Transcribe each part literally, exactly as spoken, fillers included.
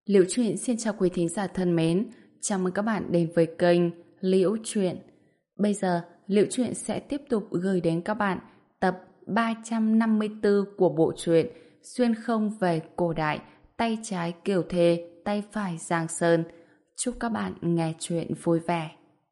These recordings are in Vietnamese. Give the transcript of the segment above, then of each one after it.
Liễu Chuyện xin chào quý thính giả thân mến, chào mừng các bạn đến với kênh Liễu Chuyện. Bây giờ, Liễu Chuyện sẽ tiếp tục gửi đến các bạn tập ba trăm năm mươi tư của bộ truyện Xuyên không về cổ đại, tay trái Kiều Thê, tay phải Giang Sơn. Chúc các bạn nghe chuyện vui vẻ.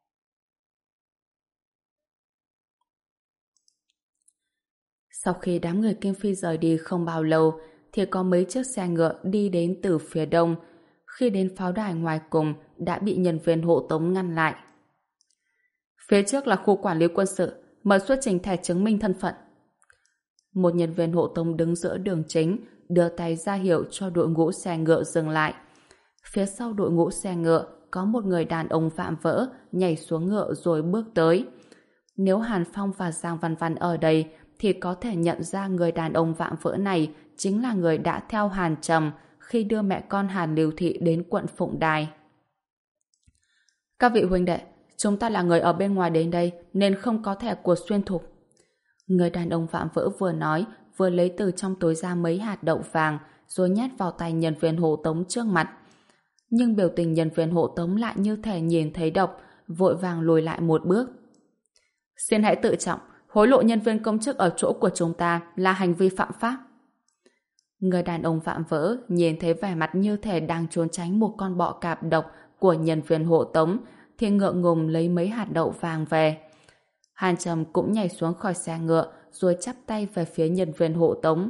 Sau khi đám người Kim Phi rời đi không bao lâu, thì có mấy chiếc xe ngựa đi đến từ phía đông. Khi đến pháo đài ngoài cùng đã bị nhân viên hộ tống ngăn lại. Phía trước là khu quản lý quân sự, mời xuất trình thẻ chứng minh thân phận. Một nhân viên hộ tống đứng giữa đường chính, đưa tay ra hiệu cho đội ngũ xe ngựa dừng lại. Phía sau đội ngũ xe ngựa có một người đàn ông vạm vỡ nhảy xuống ngựa rồi bước tới. Nếu Hàn Phong và Giang Văn Văn ở đây thì có thể nhận ra người đàn ông vạm vỡ này chính là người đã theo Hàn Trầm khi đưa mẹ con Hàn Lưu Thị đến quận Phụng Đài. Các vị huynh đệ, chúng ta là người ở bên ngoài đến đây nên không có thẻ của xuyên thục. Người đàn ông vạm vỡ vừa nói vừa lấy từ trong túi ra mấy hạt đậu vàng rồi nhét vào tay nhân viên hộ tống trước mặt. Nhưng biểu tình nhân viên hộ tống lại như thể nhìn thấy độc, vội vàng lùi lại một bước. Xin hãy tự trọng, hối lộ nhân viên công chức ở chỗ của chúng ta là hành vi phạm pháp. Người đàn ông vạm vỡ nhìn thấy vẻ mặt như thể đang trốn tránh một con bọ cạp độc của nhân viên hộ tống thì ngượng ngùng lấy mấy hạt đậu vàng về. Hàn Trầm cũng nhảy xuống khỏi xe ngựa rồi chắp tay về phía nhân viên hộ tống.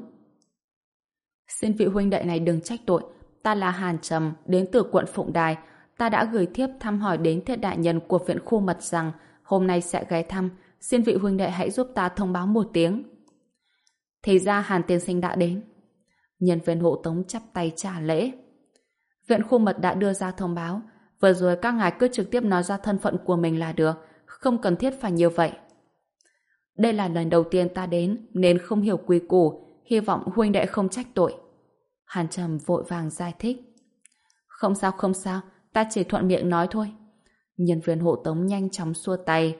Xin vị huynh đệ này đừng trách tội, ta là Hàn Trầm đến từ quận Phụng Đài, ta đã gửi thiếp thăm hỏi đến thiết đại nhân của viện khu mật rằng hôm nay sẽ ghé thăm, xin vị huynh đệ hãy giúp ta thông báo một tiếng. Thì ra Hàn tiên sinh đã đến. Nhân viên hộ tống chắp tay trả lễ. Viện khu mật đã đưa ra thông báo, vừa rồi các ngài cứ trực tiếp nói ra thân phận của mình là được, không cần thiết phải như vậy. Đây là lần đầu tiên ta đến nên không hiểu quy củ, hy vọng huynh đệ không trách tội. Hàn Trầm vội vàng giải thích. Không sao không sao, ta chỉ thuận miệng nói thôi. Nhân viên hộ tống nhanh chóng xua tay.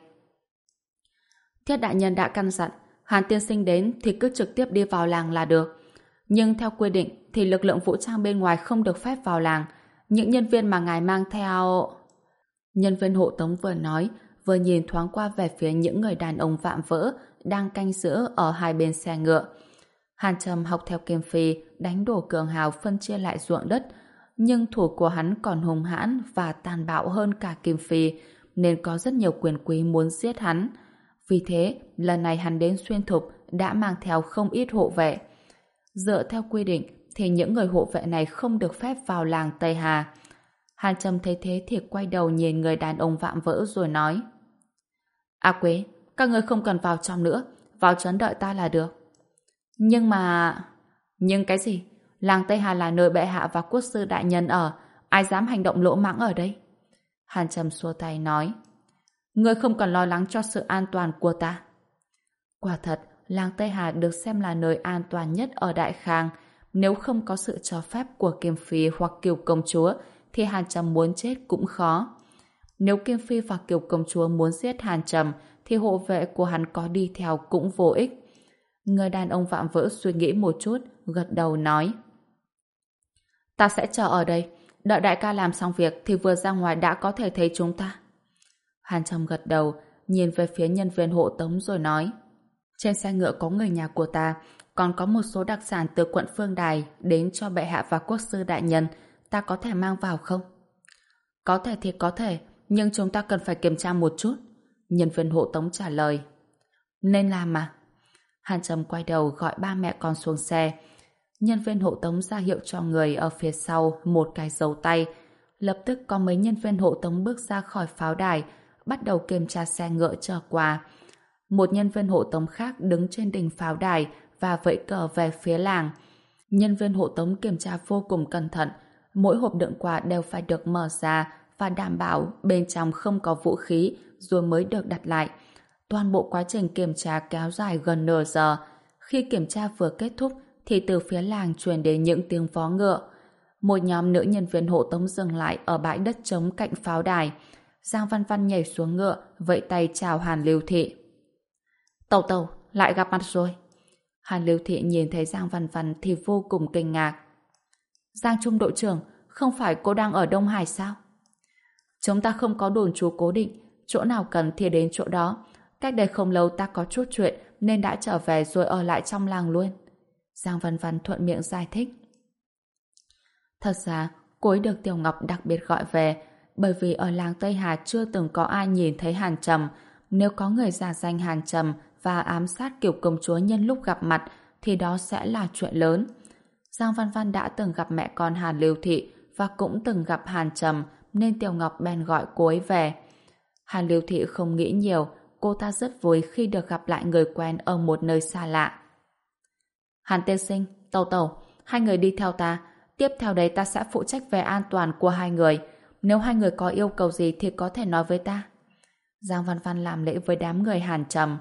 Thiết đại nhân đã căn dặn, Hàn tiên sinh đến thì cứ trực tiếp đi vào làng là được. Nhưng theo quy định thì lực lượng vũ trang bên ngoài không được phép vào làng. Những nhân viên mà ngài mang theo... Nhân viên hộ tống vừa nói, vừa nhìn thoáng qua về phía những người đàn ông vạm vỡ đang canh giữ ở hai bên xe ngựa. Hàn Trầm học theo Kim Phi đánh đổ cường hào phân chia lại ruộng đất, nhưng thủ của hắn còn hung hãn và tàn bạo hơn cả Kim Phi, nên có rất nhiều quyền quý muốn giết hắn. Vì thế, lần này hắn đến xuyên thục đã mang theo không ít hộ vệ. Dựa theo quy định thì những người hộ vệ này không được phép vào làng Tây Hà. Hàn Trầm thấy thế thì quay đầu nhìn người đàn ông vạm vỡ rồi nói: A Quế, các người không cần vào trong nữa, vào trấn đợi ta là được. Nhưng mà... Nhưng cái gì? Làng Tây Hà là nơi bệ hạ và quốc sư đại nhân ở, ai dám hành động lỗ mãng ở đây? Hàn Trầm xua tay nói: Ngươi không cần lo lắng cho sự an toàn của ta. Quả thật, làng Tây Hà được xem là nơi an toàn nhất ở Đại Khang. Nếu không có sự cho phép của Kim Phi hoặc Kiều công chúa thì Hàn Trầm muốn chết cũng khó. Nếu Kim Phi và Kiều công chúa muốn giết Hàn Trầm thì hộ vệ của hắn có đi theo cũng vô ích. Người đàn ông vạm vỡ suy nghĩ một chút, gật đầu nói: Ta sẽ chờ ở đây, đợi đại ca làm xong việc thì vừa ra ngoài đã có thể thấy chúng ta. Hàn Trầm gật đầu, nhìn về phía nhân viên hộ tống rồi nói: Trên xe ngựa có người nhà của ta, còn có một số đặc sản từ quận Phương Đài đến cho bệ hạ và quốc sư đại nhân, ta có thể mang vào không? Có thể thì có thể, nhưng chúng ta cần phải kiểm tra một chút. Nhân viên hộ tống trả lời. Nên làm mà. Hàn Trầm quay đầu gọi ba mẹ con xuống xe. Nhân viên hộ tống ra hiệu cho người ở phía sau một cái dấu tay. Lập tức có mấy nhân viên hộ tống bước ra khỏi pháo đài, bắt đầu kiểm tra xe ngựa chở quà. Một nhân viên hộ tống khác đứng trên đỉnh pháo đài và vẫy cờ về phía làng. Nhân viên hộ tống kiểm tra vô cùng cẩn thận. Mỗi hộp đựng quà đều phải được mở ra và đảm bảo bên trong không có vũ khí rồi mới được đặt lại. Toàn bộ quá trình kiểm tra kéo dài gần nửa giờ. Khi kiểm tra vừa kết thúc thì từ phía làng truyền đến những tiếng vó ngựa. Một nhóm nữ nhân viên hộ tống dừng lại ở bãi đất trống cạnh pháo đài. Giang Văn Văn nhảy xuống ngựa, vẫy tay chào Hàn Lưu Thị. Tẩu tẩu, lại gặp mặt rồi. Hàn Lưu Thị nhìn thấy Giang Văn Văn thì vô cùng kinh ngạc. Giang Trung đội trưởng, không phải cô đang ở Đông Hải sao? Chúng ta không có đồn trú cố định, chỗ nào cần thì đến chỗ đó. Cách đây không lâu ta có chút chuyện nên đã trở về rồi ở lại trong làng luôn. Giang Văn Văn thuận miệng giải thích. Thật ra, cô ấy được Tiểu Ngọc đặc biệt gọi về, bởi vì ở làng Tây Hà chưa từng có ai nhìn thấy Hàn Trầm. Nếu có người giả danh Hàn Trầm và ám sát Kiều công chúa nhân lúc gặp mặt, thì đó sẽ là chuyện lớn. Giang Văn Văn đã từng gặp mẹ con Hàn Lưu Thị và cũng từng gặp Hàn Trầm, nên Tiểu Ngọc bèn gọi cô ấy về. Hàn Lưu Thị không nghĩ nhiều, cô ta rất vui khi được gặp lại người quen ở một nơi xa lạ. Hàn tiên sinh, Tẩu tẩu, hai người đi theo ta. Tiếp theo đấy ta sẽ phụ trách về an toàn của hai người. Nếu hai người có yêu cầu gì thì có thể nói với ta. Giang Văn Văn làm lễ với đám người Hàn Trầm.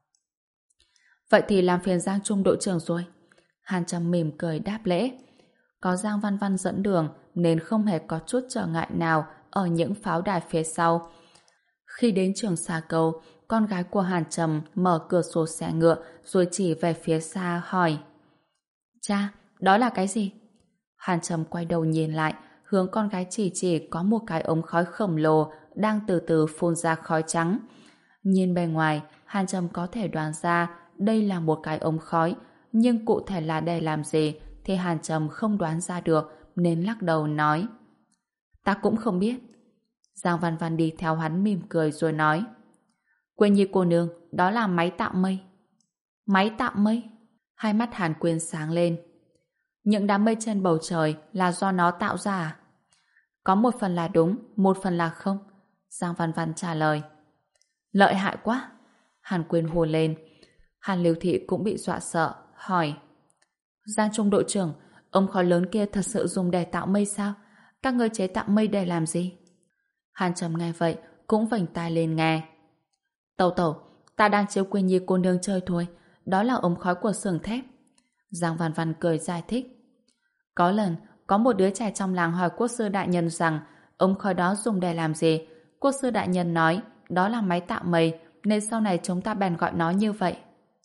Vậy thì làm phiền Giang Trung đội trưởng rồi. Hàn Trầm mỉm cười đáp lễ. Có Giang Văn Văn dẫn đường nên không hề có chút trở ngại nào ở những pháo đài phía sau. Khi đến trường Sa Cầu, con gái của Hàn Trầm mở cửa sổ xe ngựa rồi chỉ về phía xa hỏi: Cha, đó là cái gì? Hàn Trầm quay đầu nhìn lại, hướng con gái chỉ chỉ có một cái ống khói khổng lồ đang từ từ phun ra khói trắng. Nhìn bề ngoài, Hàn Trầm có thể đoán ra đây là một cái ống khói, nhưng cụ thể là để làm gì thì Hàn Trầm không đoán ra được nên lắc đầu nói: Ta cũng không biết. Giang Văn Văn đi theo hắn mỉm cười rồi nói: Quên Nhi cô nương, đó là máy tạo mây. Máy tạo mây? Hai mắt Hàn Quyên sáng lên. Những đám mây trên bầu trời là do nó tạo ra à? Có một phần là đúng, một phần là không. Giang Văn Văn trả lời. Lợi hại quá. Hàn Quyên hô lên. Hàn Lưu Thị cũng bị dọa sợ, hỏi: Giang Trung đội trưởng, ống khói lớn kia thật sự dùng để tạo mây sao? Các ngươi chế tạo mây để làm gì? Hàn Trầm nghe vậy cũng vểnh tai lên nghe. Tẩu tẩu, ta đang chiếu Quyên Nhi cô nương chơi thôi, đó là ống khói của xưởng thép. Giang Văn Văn cười giải thích. Có lần, có một đứa trẻ trong làng hỏi quốc sư đại nhân rằng ống khói đó dùng để làm gì. Quốc sư đại nhân nói đó là máy tạo mây, nên sau này chúng ta bèn gọi nó như vậy.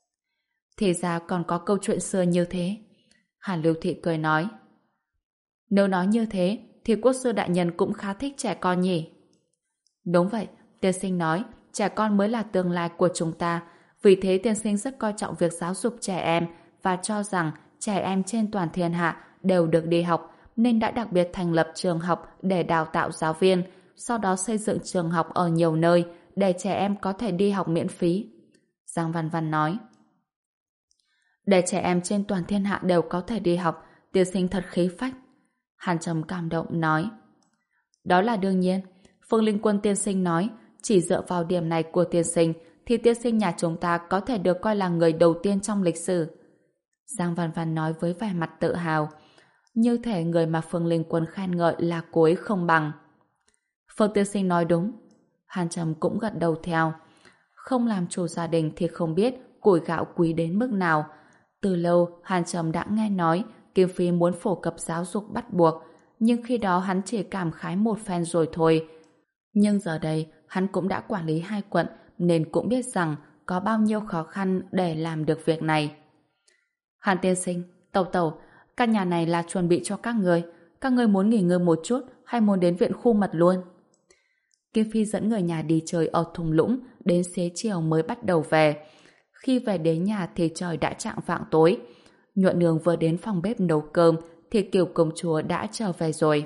Thì ra còn có câu chuyện xưa như thế. Hàn Lưu Thị cười nói. Nếu nói như thế thì quốc sư đại nhân cũng khá thích trẻ con nhỉ? Đúng vậy, tiên sinh nói trẻ con mới là tương lai của chúng ta, vì thế tiên sinh rất coi trọng việc giáo dục trẻ em và cho rằng trẻ em trên toàn thiên hạ đều được đi học, nên đã đặc biệt thành lập trường học để đào tạo giáo viên, sau đó xây dựng trường học ở nhiều nơi để trẻ em có thể đi học miễn phí. Giang Văn Văn nói. Để trẻ em trên toàn thiên hạ đều có thể đi học, tiên sinh thật khí phách. Hàn Trầm cảm động nói. Đó là đương nhiên. Phương Linh Quân tiên sinh nói chỉ dựa vào điểm này của tiên sinh thì tiên sinh nhà chúng ta có thể được coi là người đầu tiên trong lịch sử. Giang Văn Văn nói với vẻ mặt tự hào. Như thể người mà Phương Linh Quân khen ngợi là cô ấy không bằng. Phương tiên sinh nói đúng. Hàn Trầm cũng gật đầu theo. Không làm chủ gia đình thì không biết củi gạo quý đến mức nào. Từ lâu Hàn Trầm đã nghe nói Kim Phi muốn phổ cập giáo dục bắt buộc, nhưng khi đó hắn chỉ cảm khái một phen rồi thôi. Nhưng giờ đây hắn cũng đã quản lý hai quận nên cũng biết rằng có bao nhiêu khó khăn để làm được việc này. Hàn tiên sinh, Tẩu tẩu, căn nhà này là chuẩn bị cho các người. Các người muốn nghỉ ngơi một chút hay muốn đến viện khu mật luôn? Kim Phi dẫn người nhà đi chơi ở thung lũng, đến xế chiều mới bắt đầu về. Khi về đến nhà thì trời đã chạng vạng tối. Nhuận Nương vừa đến phòng bếp nấu cơm thì Kiều công chúa đã trở về rồi.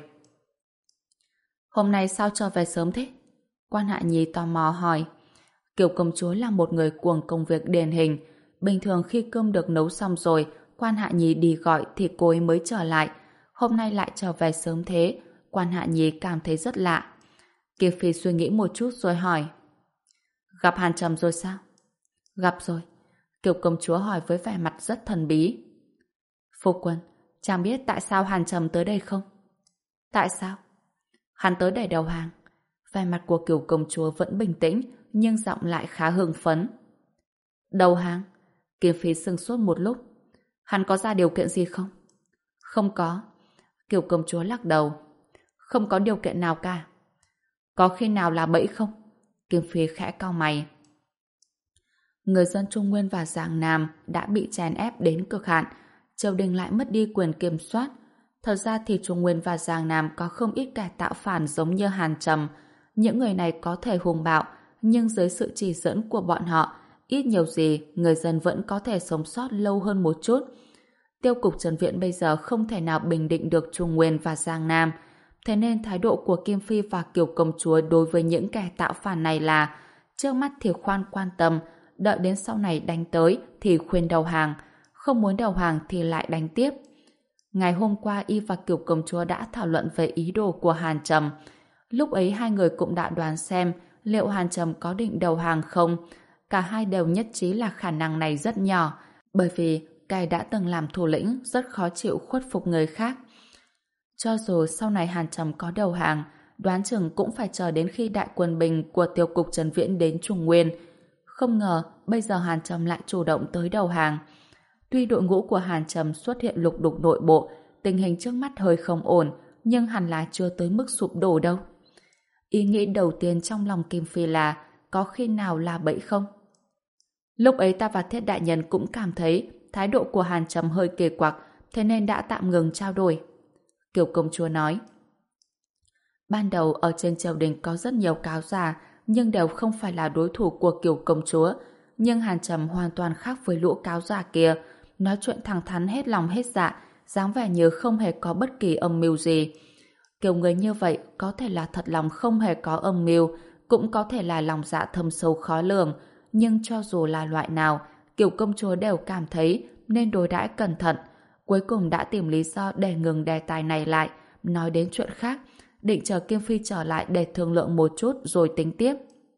Hôm nay sao trở về sớm thế? Quan Hạ Nhi tò mò hỏi. Kiều công chúa là một người cuồng công việc điển hình. Bình thường khi cơm được nấu xong rồi, Quan Hạ Nhi đi gọi thì cô ấy mới trở lại. Hôm nay lại trở về sớm thế, Quan Hạ Nhi cảm thấy rất lạ. Kiều Phi suy nghĩ một chút rồi hỏi. Gặp Hàn Trầm rồi sao? Gặp rồi. Kiều công chúa hỏi với vẻ mặt rất thần bí. Phu quân, chàng biết tại sao Hàn Trầm tới đây không? Tại sao? Hắn tới để đầu hàng. Vẻ mặt của Kiều công chúa vẫn bình tĩnh, nhưng giọng lại khá hưng phấn. Đầu hàng? Kiều Phi sững sốt một lúc. Hắn có ra điều kiện gì không? Không có. Kiều công chúa lắc đầu. Không có điều kiện nào cả. Có khi nào là bẫy không? Kiều Phi khẽ cau mày. Người dân Trung Nguyên và Giang Nam đã bị chèn ép đến cực hạn. Triều đình lại mất đi quyền kiểm soát. Thật ra thì Trung Nguyên và Giang Nam có không ít kẻ tạo phản giống như Hàn Trầm. Những người này có thể hung bạo, nhưng dưới sự chỉ dẫn của bọn họ, ít nhiều gì người dân vẫn có thể sống sót lâu hơn một chút. Tiêu cục Trần Viện bây giờ không thể nào bình định được Trung Nguyên và Giang Nam. Thế nên thái độ của Kim Phi và Kiều Công Chúa đối với những kẻ tạo phản này là trước mắt thì khoan quan tâm, đợi đến sau này đánh tới thì khuyên đầu hàng, không muốn đầu hàng thì lại đánh tiếp. Ngày hôm qua y và Kiều Công Chúa đã thảo luận về ý đồ của Hàn Trầm. Lúc ấy hai người cũng đã đoán xem liệu Hàn Trầm có định đầu hàng không. Cả hai đều nhất trí là khả năng này rất nhỏ, bởi vì cai đã từng làm thủ lĩnh rất khó chịu khuất phục người khác. Cho dù sau này Hàn Trầm có đầu hàng, đoán chừng cũng phải chờ đến khi đại quân bình của tiêu cục Trần Viễn đến Trung Nguyên. Không ngờ bây giờ Hàn Trầm lại chủ động tới đầu hàng. Tuy đội ngũ của Hàn Trầm xuất hiện lục đục nội bộ, tình hình trước mắt hơi không ổn, nhưng hẳn là chưa tới mức sụp đổ đâu. Ý nghĩ đầu tiên trong lòng Kim Phi là có khi nào là bẫy không? Lúc ấy ta và Thiết Đại Nhân cũng cảm thấy thái độ của Hàn Trầm hơi kỳ quặc, thế nên đã tạm ngừng trao đổi. Kiều Công Chúa nói, ban đầu ở trên triều đình có rất nhiều cáo già, nhưng đều không phải là đối thủ của Kiều Công Chúa. Nhưng Hàn Trầm hoàn toàn khác với lũ cáo già kia, nói chuyện thẳng thắn hết lòng hết dạ, dáng vẻ như không hề có bất kỳ âm mưu gì. Kiểu người như vậy có thể là thật lòng không hề có âm mưu, cũng có thể là lòng dạ thâm sâu khó lường, nhưng cho dù là loại nào, Kiều Công Chúa đều cảm thấy nên đối đãi cẩn thận. Cuối cùng đã tìm lý do để ngừng đề tài này lại, nói đến chuyện khác, định chờ Kim Phi trở lại để thương lượng một chút rồi tính tiếp.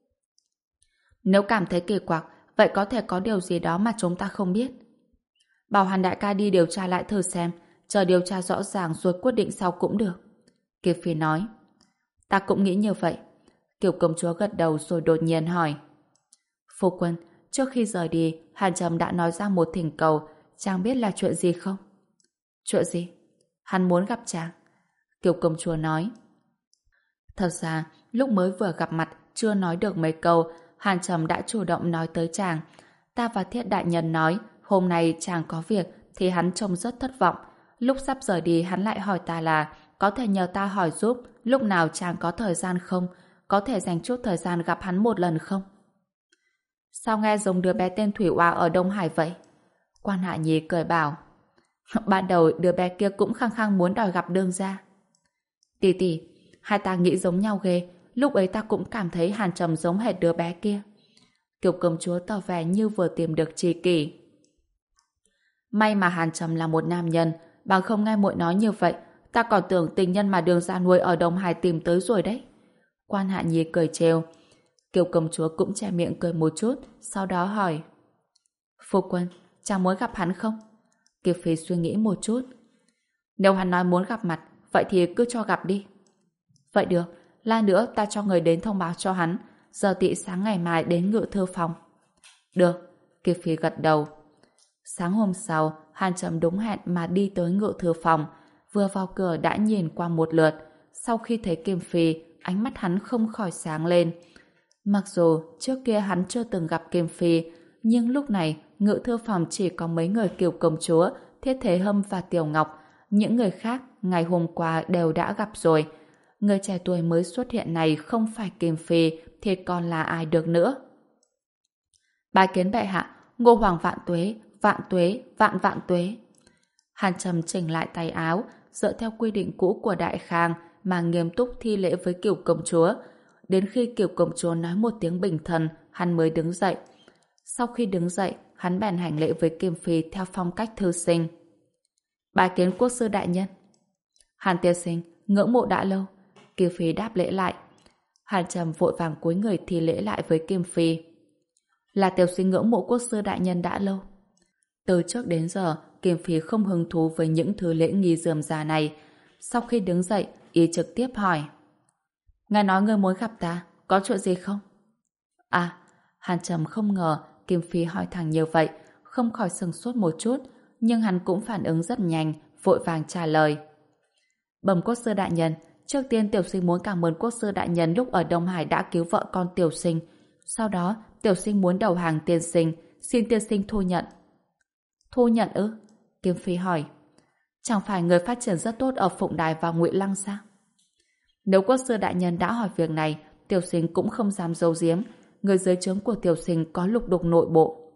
Nếu cảm thấy kỳ quặc, vậy có thể có điều gì đó mà chúng ta không biết. Bảo Hàn đại ca đi điều tra lại thử xem, chờ điều tra rõ ràng rồi quyết định sau cũng được. Kiều Phi nói. Ta cũng nghĩ như vậy. Kiều Công Chúa gật đầu rồi đột nhiên hỏi. Phu quân, trước khi rời đi, Hàn Trầm đã nói ra một thỉnh cầu, chàng biết là chuyện gì không? Chuyện gì? Hắn muốn gặp chàng. Kiều Công Chúa nói. Thật ra, lúc mới vừa gặp mặt, chưa nói được mấy câu, Hàn Trầm đã chủ động nói tới chàng. Ta và Thiết Đại Nhân nói, hôm nay chàng có việc, thì hắn trông rất thất vọng. Lúc sắp rời đi, hắn lại hỏi ta là có thể nhờ ta hỏi giúp lúc nào chàng có thời gian không? Có thể dành chút thời gian gặp hắn một lần không? Sao nghe giống đứa bé tên Thủy Oa ở Đông Hải vậy? Quan Hạ Nhi cười bảo. Ban đầu đứa bé kia cũng khăng khăng muốn đòi gặp đương gia. Tỷ tỷ, hai ta nghĩ giống nhau ghê. Lúc ấy ta cũng cảm thấy Hàn Trầm giống hệt đứa bé kia. Kiều Công Chúa tỏ vẻ như vừa tìm được tri kỷ. May mà Hàn Trầm là một nam nhân, bằng không nghe muội nói như vậy, ta còn tưởng tình nhân mà đường gia nuôi ở Đông Hải tìm tới rồi đấy. Quan Hạ Nhi cười trêu. Kiều Công Chúa cũng che miệng cười một chút, sau đó hỏi. Phu quân, chàng muốn gặp hắn không? Kiều Phi suy nghĩ một chút. Nếu hắn nói muốn gặp mặt, vậy thì cứ cho gặp đi. Vậy được, lát nữa ta cho người đến thông báo cho hắn, giờ tị sáng ngày mai đến Ngự Thư Phòng. Được, Kiều Phi gật đầu. Sáng hôm sau, Hàn Trầm đúng hẹn mà đi tới Ngự Thư Phòng, vừa vào cửa đã nhìn qua một lượt. Sau khi thấy Kim Phi, ánh mắt hắn không khỏi sáng lên. Mặc dù trước kia hắn chưa từng gặp Kim Phi, nhưng lúc này Ngự Thư Phòng chỉ có mấy người Kiều Công Chúa, Thiết Thế Hâm và Tiểu Ngọc. Những người khác ngày hôm qua đều đã gặp rồi. Người trẻ tuổi mới xuất hiện này không phải Kim Phi thì còn là ai được nữa? Bái kiến bệ hạ, Ngô Hoàng vạn tuế, vạn tuế, vạn vạn tuế. Hàn Trầm chỉnh lại tay áo, dựa theo quy định cũ của Đại Khang mà nghiêm túc thi lễ với Kiều Công Chúa. Đến khi Kiều Công Chúa nói một tiếng bình thần, hắn mới đứng dậy. Sau khi đứng dậy, hắn bèn hành lễ với Kim Phi theo phong cách thư sinh. Bái kiến quốc sư đại nhân. Hàn tiên sinh, ngưỡng mộ đã lâu. Kim Phi đáp lễ lại. Hàn Trầm vội vàng cúi người thi lễ lại với Kim Phi. Là tiểu sinh ngưỡng mộ quốc sư đại nhân đã lâu. Từ trước đến giờ, Kim Phi không hứng thú với những thứ lễ nghi rườm rà này. Sau khi đứng dậy, y trực tiếp hỏi. Ngài nói ngươi muốn gặp ta, có chuyện gì không? À, Hàn Trầm không ngờ Kim Phi hỏi thẳng như vậy, không khỏi sừng sốt một chút, nhưng hắn cũng phản ứng rất nhanh, vội vàng trả lời. Bẩm quốc sư đại nhân, trước tiên tiểu sinh muốn cảm ơn quốc sư đại nhân lúc ở Đông Hải đã cứu vợ con tiểu sinh. Sau đó, tiểu sinh muốn đầu hàng tiên sinh, xin tiên sinh thu nhận. Thu nhận ư? Kim Phi hỏi. Chẳng phải người phát triển rất tốt ở Phụng Đài và Ngụy Lăng sao? Nếu quốc sư đại nhân đã hỏi việc này, Tiểu Sinh cũng không dám giấu giếm. Người dưới trướng của Tiểu Sinh có lục đục nội bộ.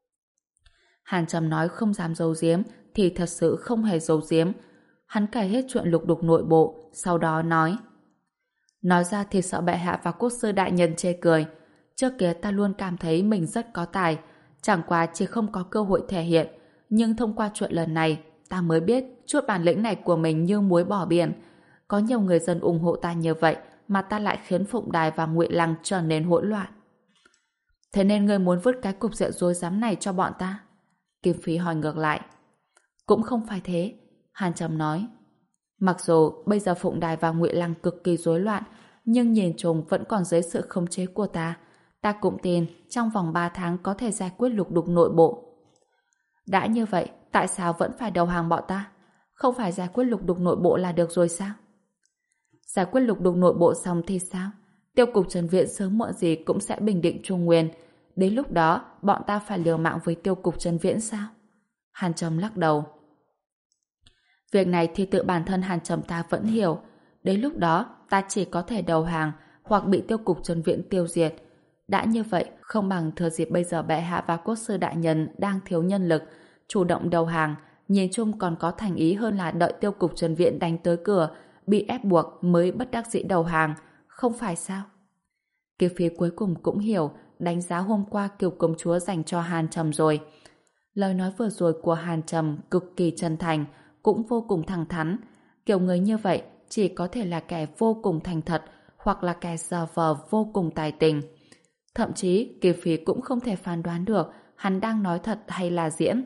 Hàn Trầm nói không dám giấu giếm thì thật sự không hề giấu giếm. Hắn kể hết chuyện lục đục nội bộ, sau đó nói: Nói ra thì sợ bệ hạ và quốc sư đại nhân chê cười. Trước kia ta luôn cảm thấy mình rất có tài, chẳng qua chỉ không có cơ hội thể hiện. Nhưng thông qua chuyện lần này, ta mới biết chút bản lĩnh này của mình như muối bỏ biển. Có nhiều người dân ủng hộ ta như vậy mà ta lại khiến Phụng Đài và Ngụy Lăng trở nên hỗn loạn. Thế nên ngươi muốn vứt cái cục diện rối rắm này cho bọn ta? Kim Phi hỏi ngược lại. Cũng không phải thế, Hàn Trầm nói. Mặc dù bây giờ Phụng Đài và Ngụy Lăng cực kỳ rối loạn, nhưng nhìn chung vẫn còn dưới sự khống chế của ta. Ta cũng tin trong vòng ba tháng có thể giải quyết lục đục nội bộ. Đã như vậy, tại sao vẫn phải đầu hàng bọn ta? Không phải giải quyết lục đục nội bộ là được rồi sao? Giải quyết lục đục nội bộ xong thì sao? Tiêu cục Trần Viện sớm muộn gì cũng sẽ bình định Trung Nguyên. Đến lúc đó, bọn ta phải liều mạng với tiêu cục Trần Viễn sao? Hàn Trầm lắc đầu. Việc này thì tự bản thân Hàn Trầm ta vẫn hiểu. Đến lúc đó, ta chỉ có thể đầu hàng hoặc bị tiêu cục Trần Viễn tiêu diệt. Đã như vậy, không bằng thừa dịp bây giờ bệ hạ và quốc sư đại nhân đang thiếu nhân lực, chủ động đầu hàng, nhìn chung còn có thành ý hơn là đợi tiêu cục Trần Viễn đánh tới cửa, bị ép buộc mới bất đắc dĩ đầu hàng, không phải sao? Kiều Phi cuối cùng cũng hiểu đánh giá hôm qua Kiều công chúa dành cho Hàn Trầm rồi. Lời nói vừa rồi của Hàn Trầm cực kỳ chân thành, cũng vô cùng thẳng thắn. Kiểu người như vậy chỉ có thể là kẻ vô cùng thành thật hoặc là kẻ giả vờ vô cùng tài tình. Thậm chí Kiều Phi cũng không thể phán đoán được hắn đang nói thật hay là diễn.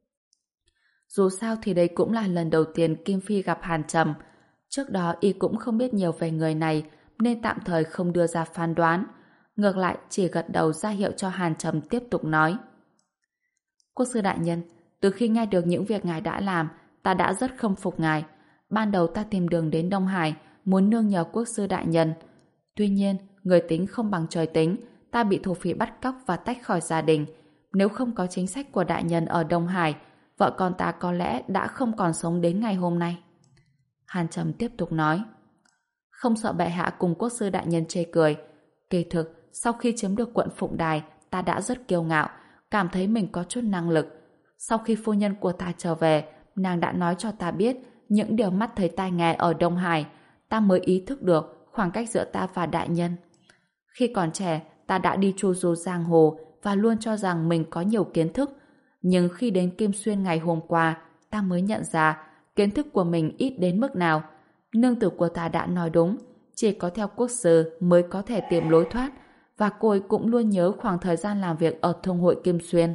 Dù sao thì đây cũng là lần đầu tiên Kim Phi gặp Hàn Trầm. Trước đó y cũng không biết nhiều về người này nên tạm thời không đưa ra phán đoán. Ngược lại chỉ gật đầu ra hiệu cho Hàn Trầm tiếp tục nói. Quốc sư đại nhân, từ khi nghe được những việc ngài đã làm, ta đã rất khâm phục ngài. Ban đầu ta tìm đường đến Đông Hải, muốn nương nhờ quốc sư đại nhân. Tuy nhiên, người tính không bằng trời tính, ta bị thổ phỉ bắt cóc và tách khỏi gia đình. Nếu không có chính sách của đại nhân ở Đông Hải, vợ con ta có lẽ đã không còn sống đến ngày hôm nay. Hàn Trầm tiếp tục nói. Không sợ bệ hạ cùng quốc sư đại nhân chê cười. Kỳ thực, sau khi chiếm được quận Phụng Đài, ta đã rất kiêu ngạo, cảm thấy mình có chút năng lực. Sau khi phu nhân của ta trở về, nàng đã nói cho ta biết những điều mắt thấy tai nghe ở Đông Hải, ta mới ý thức được khoảng cách giữa ta và đại nhân. Khi còn trẻ, ta đã đi chu du giang hồ và luôn cho rằng mình có nhiều kiến thức. Nhưng khi đến Kim Xuyên ngày hôm qua, ta mới nhận ra kiến thức của mình ít đến mức nào. Nương tử của ta đã nói đúng, chỉ có theo quốc sư mới có thể tìm lối thoát, và cô ấy cũng luôn nhớ khoảng thời gian làm việc ở Thông hội Kim Xuyên.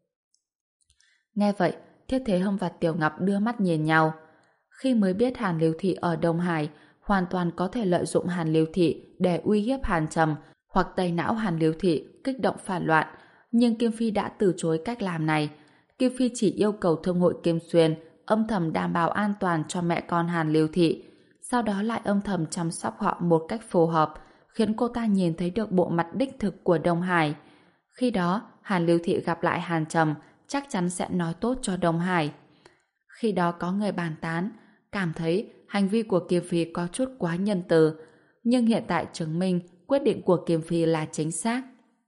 Nghe vậy, Thiết Thế Hâm và Tiểu Ngọc đưa mắt nhìn nhau. Khi mới biết Hàn Lưu Thị ở Đông Hải, hoàn toàn có thể lợi dụng Hàn Lưu Thị để uy hiếp Hàn Trầm hoặc tẩy não Hàn Lưu Thị kích động phản loạn, nhưng Kim Phi đã từ chối cách làm này. Kim Phi chỉ yêu cầu Thông hội Kim Xuyên âm thầm đảm bảo an toàn cho mẹ con Hàn Lưu Thị, sau đó lại âm thầm chăm sóc họ một cách phù hợp, khiến cô ta nhìn thấy được bộ mặt đích thực của Đông Hải. Khi đó, Hàn Lưu Thị gặp lại Hàn Trầm chắc chắn sẽ nói tốt cho Đông Hải. Khi đó có người bàn tán, cảm thấy hành vi của Kim Phi có chút quá nhân từ, nhưng hiện tại chứng minh quyết định của Kim Phi là chính xác.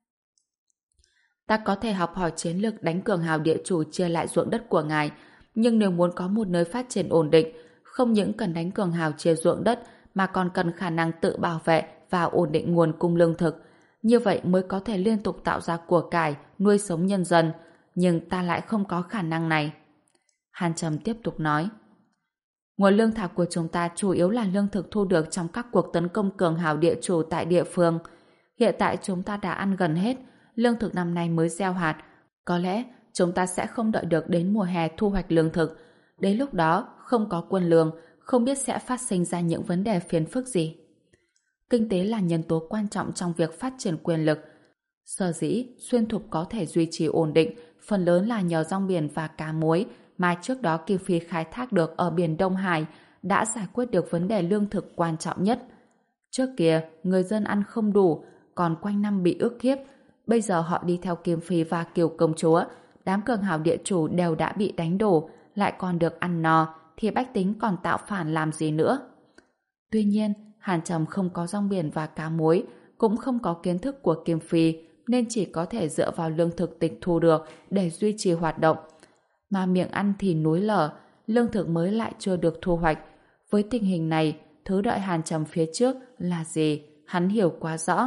Ta có thể học hỏi chiến lược đánh cường hào địa chủ chia lại ruộng đất của ngài, nhưng nếu muốn có một nơi phát triển ổn định, không những cần đánh cường hào chia ruộng đất mà còn cần khả năng tự bảo vệ và ổn định nguồn cung lương thực. Như vậy mới có thể liên tục tạo ra của cải, nuôi sống nhân dân, nhưng ta lại không có khả năng này. Hàn Trầm tiếp tục nói. Nguồn lương thảo của chúng ta chủ yếu là lương thực thu được trong các cuộc tấn công cường hào địa chủ tại địa phương. Hiện tại chúng ta đã ăn gần hết, lương thực năm nay mới gieo hạt. Có lẽ chúng ta sẽ không đợi được đến mùa hè thu hoạch lương thực. Đến lúc đó, không có quân lương, không biết sẽ phát sinh ra những vấn đề phiền phức gì. Kinh tế là nhân tố quan trọng trong việc phát triển quyền lực. Sở dĩ, Xuyên Thục có thể duy trì ổn định, phần lớn là nhờ rong biển và cá muối mà trước đó Kim Phi khai thác được ở biển Đông Hải đã giải quyết được vấn đề lương thực quan trọng nhất. Trước kia, người dân ăn không đủ, còn quanh năm bị ức hiếp. Bây giờ họ đi theo Kim Phi và Kiều công chúa, đám cường hào địa chủ đều đã bị đánh đổ, lại còn được ăn no, thì bách tính còn tạo phản làm gì nữa. Tuy nhiên, Hàn Trầm không có rong biển và cá muối, cũng không có kiến thức của Kim Phi, nên chỉ có thể dựa vào lương thực tịch thu được để duy trì hoạt động. Mà miệng ăn thì núi lở, lương thực mới lại chưa được thu hoạch. Với tình hình này, thứ đợi Hàn Trầm phía trước là gì, hắn hiểu quá rõ.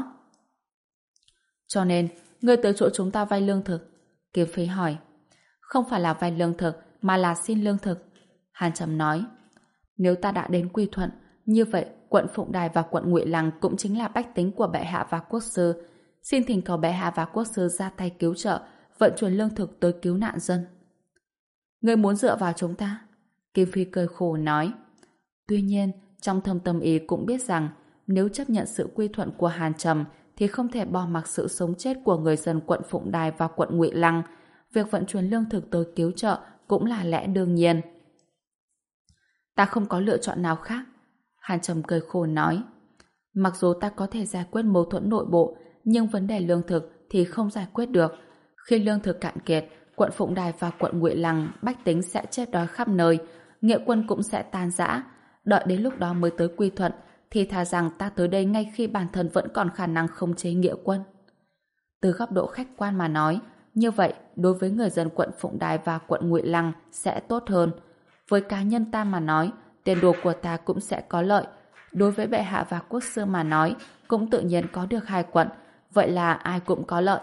Cho nên, ngươi tới chỗ chúng ta vay lương thực. Kiếm Phi hỏi. Không phải là vay lương thực, mà là xin lương thực. Hàn Trầm nói. Nếu ta đã đến Quy Thuận, như vậy quận Phụng Đài và quận Ngụy Lăng cũng chính là bách tính của bệ hạ và quốc sư. Xin thỉnh cầu bệ hạ và quốc sư ra tay cứu trợ, vận chuyển lương thực tới cứu nạn dân. Ngươi muốn dựa vào chúng ta? Kim Phi cười khổ nói. Tuy nhiên, trong thâm tâm ý cũng biết rằng nếu chấp nhận sự quy thuận của Hàn Trầm thì không thể bỏ mặc sự sống chết của người dân quận Phụng Đài và quận Ngụy Lăng. Việc vận chuyển lương thực tới cứu trợ cũng là lẽ đương nhiên. Ta không có lựa chọn nào khác. Hàn Trầm cười khổ nói. Mặc dù ta có thể giải quyết mâu thuẫn nội bộ, nhưng vấn đề lương thực thì không giải quyết được. Khi lương thực cạn kiệt, quận Phụng Đài và quận Ngụy Lăng bách tính sẽ chết đói khắp nơi, nghĩa quân cũng sẽ tan rã. Đợi đến lúc đó mới tới Quy Thuận, thì thà rằng ta tới đây ngay khi bản thân vẫn còn khả năng khống chế nghĩa quân. Từ góc độ khách quan mà nói, như vậy đối với người dân quận Phụng Đài và quận Ngụy Lăng sẽ tốt hơn. Với cá nhân ta mà nói, tiền đồ của ta cũng sẽ có lợi. Đối với bệ hạ và quốc sư mà nói, cũng tự nhiên có được hai quận, vậy là ai cũng có lợi.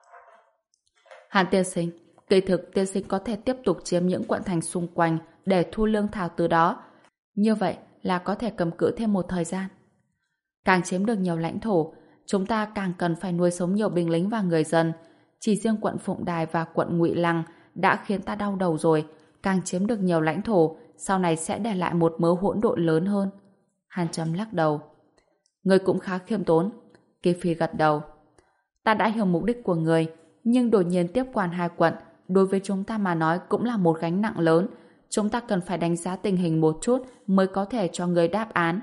Hàn tiên sinh, kỳ thực tiên sinh có thể tiếp tục chiếm những quận thành xung quanh để thu lương thảo từ đó. Như vậy là có thể cầm cự thêm một thời gian. Càng chiếm được nhiều lãnh thổ, chúng ta càng cần phải nuôi sống nhiều binh lính và người dân. Chỉ riêng quận Phụng Đài và quận Ngụy Lăng đã khiến ta đau đầu rồi. Càng chiếm được nhiều lãnh thổ, sau này sẽ để lại một mớ hỗn độn lớn hơn. Hàn Trầm lắc đầu. Người cũng khá khiêm tốn. Kỳ Phi gật đầu. Ta đã hiểu mục đích của người, nhưng đột nhiên tiếp quản hai quận, đối với chúng ta mà nói cũng là một gánh nặng lớn. Chúng ta cần phải đánh giá tình hình một chút mới có thể cho người đáp án.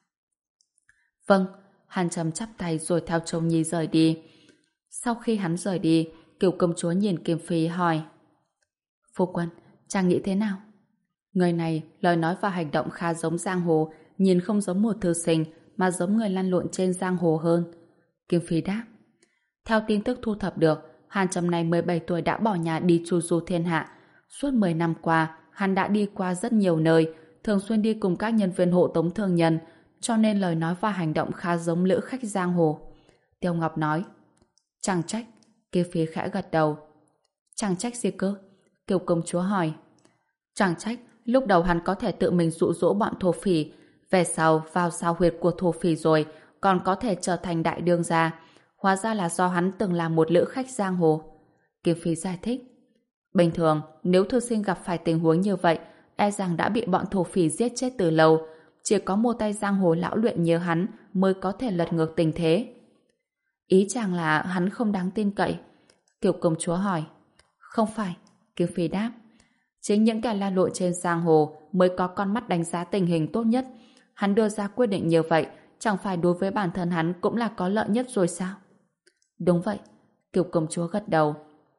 Vâng, Hàn Trầm chắp tay rồi theo Châu Nhi rời đi. Sau khi hắn rời đi, Kiều công chúa nhìn Kim Phi hỏi. Phu quân, chàng nghĩ thế nào? Người này, lời nói và hành động khá giống giang hồ, nhìn không giống một thư sinh, mà giống người lăn lộn trên giang hồ hơn. Kim Phi đáp. Theo tin tức thu thập được, Hàn Trầm này mười bảy tuổi đã bỏ nhà đi chu du thiên hạ. Suốt mười năm qua, hắn đã đi qua rất nhiều nơi, thường xuyên đi cùng các nhân viên hộ tống thương nhân, cho nên lời nói và hành động khá giống lữ khách giang hồ. Tiêu Ngọc nói. Chẳng trách. Kiều Phi khẽ gật đầu. Chẳng trách gì cơ? Kiều công chúa hỏi. Chẳng trách, lúc đầu hắn có thể tự mình dụ dỗ bọn thổ phỉ, về sau vào sao huyệt của thổ phỉ rồi, còn có thể trở thành đại đương gia. Hóa ra là do hắn từng là một lữ khách giang hồ. Kiều Phi giải thích. Bình thường, nếu thư sinh gặp phải tình huống như vậy, e rằng đã bị bọn thổ phỉ giết chết từ lâu. Chỉ có một tay giang hồ lão luyện như hắn mới có thể lật ngược tình thế. Ý chàng là hắn không đáng tin cậy? Kiều công chúa hỏi. Không phải, Kiều Phi đáp. Chính những kẻ la lội trên giang hồ mới có con mắt đánh giá tình hình tốt nhất. Hắn đưa ra quyết định như vậy, chẳng phải đối với bản thân hắn cũng là có lợi nhất rồi sao? Đúng vậy, Kiều công chúa gật đầu.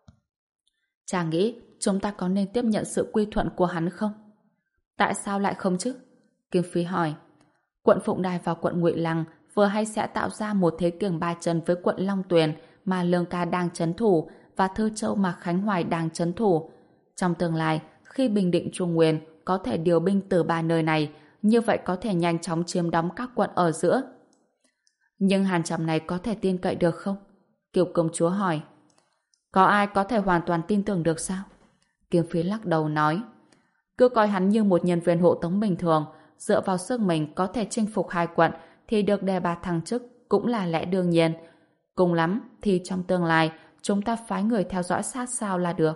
Chàng nghĩ chúng ta có nên tiếp nhận sự quy thuận của hắn không? Tại sao lại không chứ? Kim Phi hỏi. Quận Phụng Đài và quận Ngụy Lăng vừa hay sẽ tạo ra một thế kiềng ba chân với quận Long Tuyền mà Lương Ca đang trấn thủ và Thư Châu mà Khánh Hoài đang trấn thủ. Trong tương lai, khi bình định Trung Nguyên có thể điều binh từ ba nơi này, như vậy có thể nhanh chóng chiếm đóng các quận ở giữa. Nhưng Hàn Trầm này có thể tin cậy được không? Kiều công chúa hỏi. Có ai có thể hoàn toàn tin tưởng được sao? Kiếm Phi lắc đầu nói. Cứ coi hắn như một nhân viên hộ tống bình thường, dựa vào sức mình có thể chinh phục hai quận thì được đề bạt thăng chức cũng là lẽ đương nhiên. Cùng lắm thì trong tương lai chúng ta phái người theo dõi sát sao là được.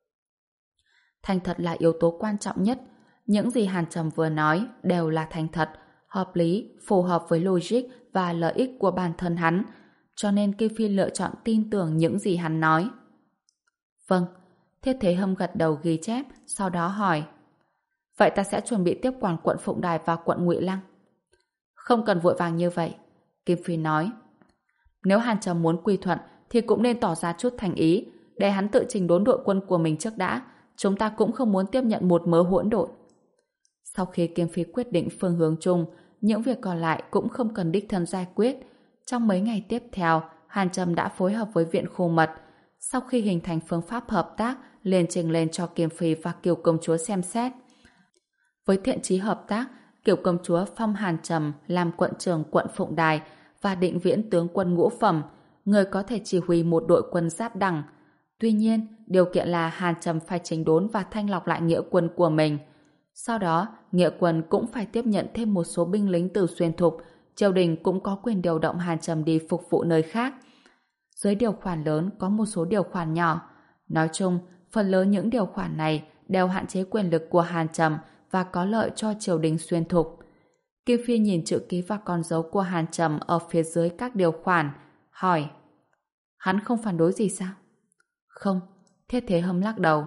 Thành thật là yếu tố quan trọng nhất. Những gì Hàn Trầm vừa nói đều là thành thật, hợp lý, phù hợp với logic và lợi ích của bản thân hắn. Cho nên Kim Phi lựa chọn tin tưởng những gì hắn nói. Vâng, Thiết Thế Hâm gật đầu ghi chép, sau đó hỏi. Vậy ta sẽ chuẩn bị tiếp quản quận Phụng Đài và quận Ngụy Lăng. Không cần vội vàng như vậy, Kim Phi nói. Nếu Hàn Trầm muốn quy thuận thì cũng nên tỏ ra chút thành ý, để hắn tự trình đốn đội quân của mình trước đã. Chúng ta cũng không muốn tiếp nhận một mớ hỗn độn. Sau khi Kim Phi quyết định phương hướng chung, những việc còn lại cũng không cần đích thân giải quyết. Trong mấy ngày tiếp theo, Hàn Trầm đã phối hợp với Viện Khu Mật. Sau khi hình thành phương pháp hợp tác, liền trình lên cho Kim Phi và Kiều Công Chúa xem xét. Với thiện chí hợp tác, Kiều Công Chúa phong Hàn Trầm làm quận trưởng quận Phụng Đài và định viễn tướng quân ngũ phẩm, người có thể chỉ huy một đội quân giáp đẳng. Tuy nhiên, điều kiện là Hàn Trầm phải chỉnh đốn và thanh lọc lại nghĩa quân của mình. Sau đó, nghĩa quân cũng phải tiếp nhận thêm một số binh lính từ xuyên thục, triều đình cũng có quyền điều động Hàn Trầm đi phục vụ nơi khác. Dưới điều khoản lớn có một số điều khoản nhỏ. Nói chung, phần lớn những điều khoản này đều hạn chế quyền lực của Hàn Trầm và có lợi cho triều đình xuyên thục. Kim Phi nhìn chữ ký và con dấu của Hàn Trầm ở phía dưới các điều khoản, hỏi: Hắn không phản đối gì sao? Không, Thiết Thế Hâm lắc đầu.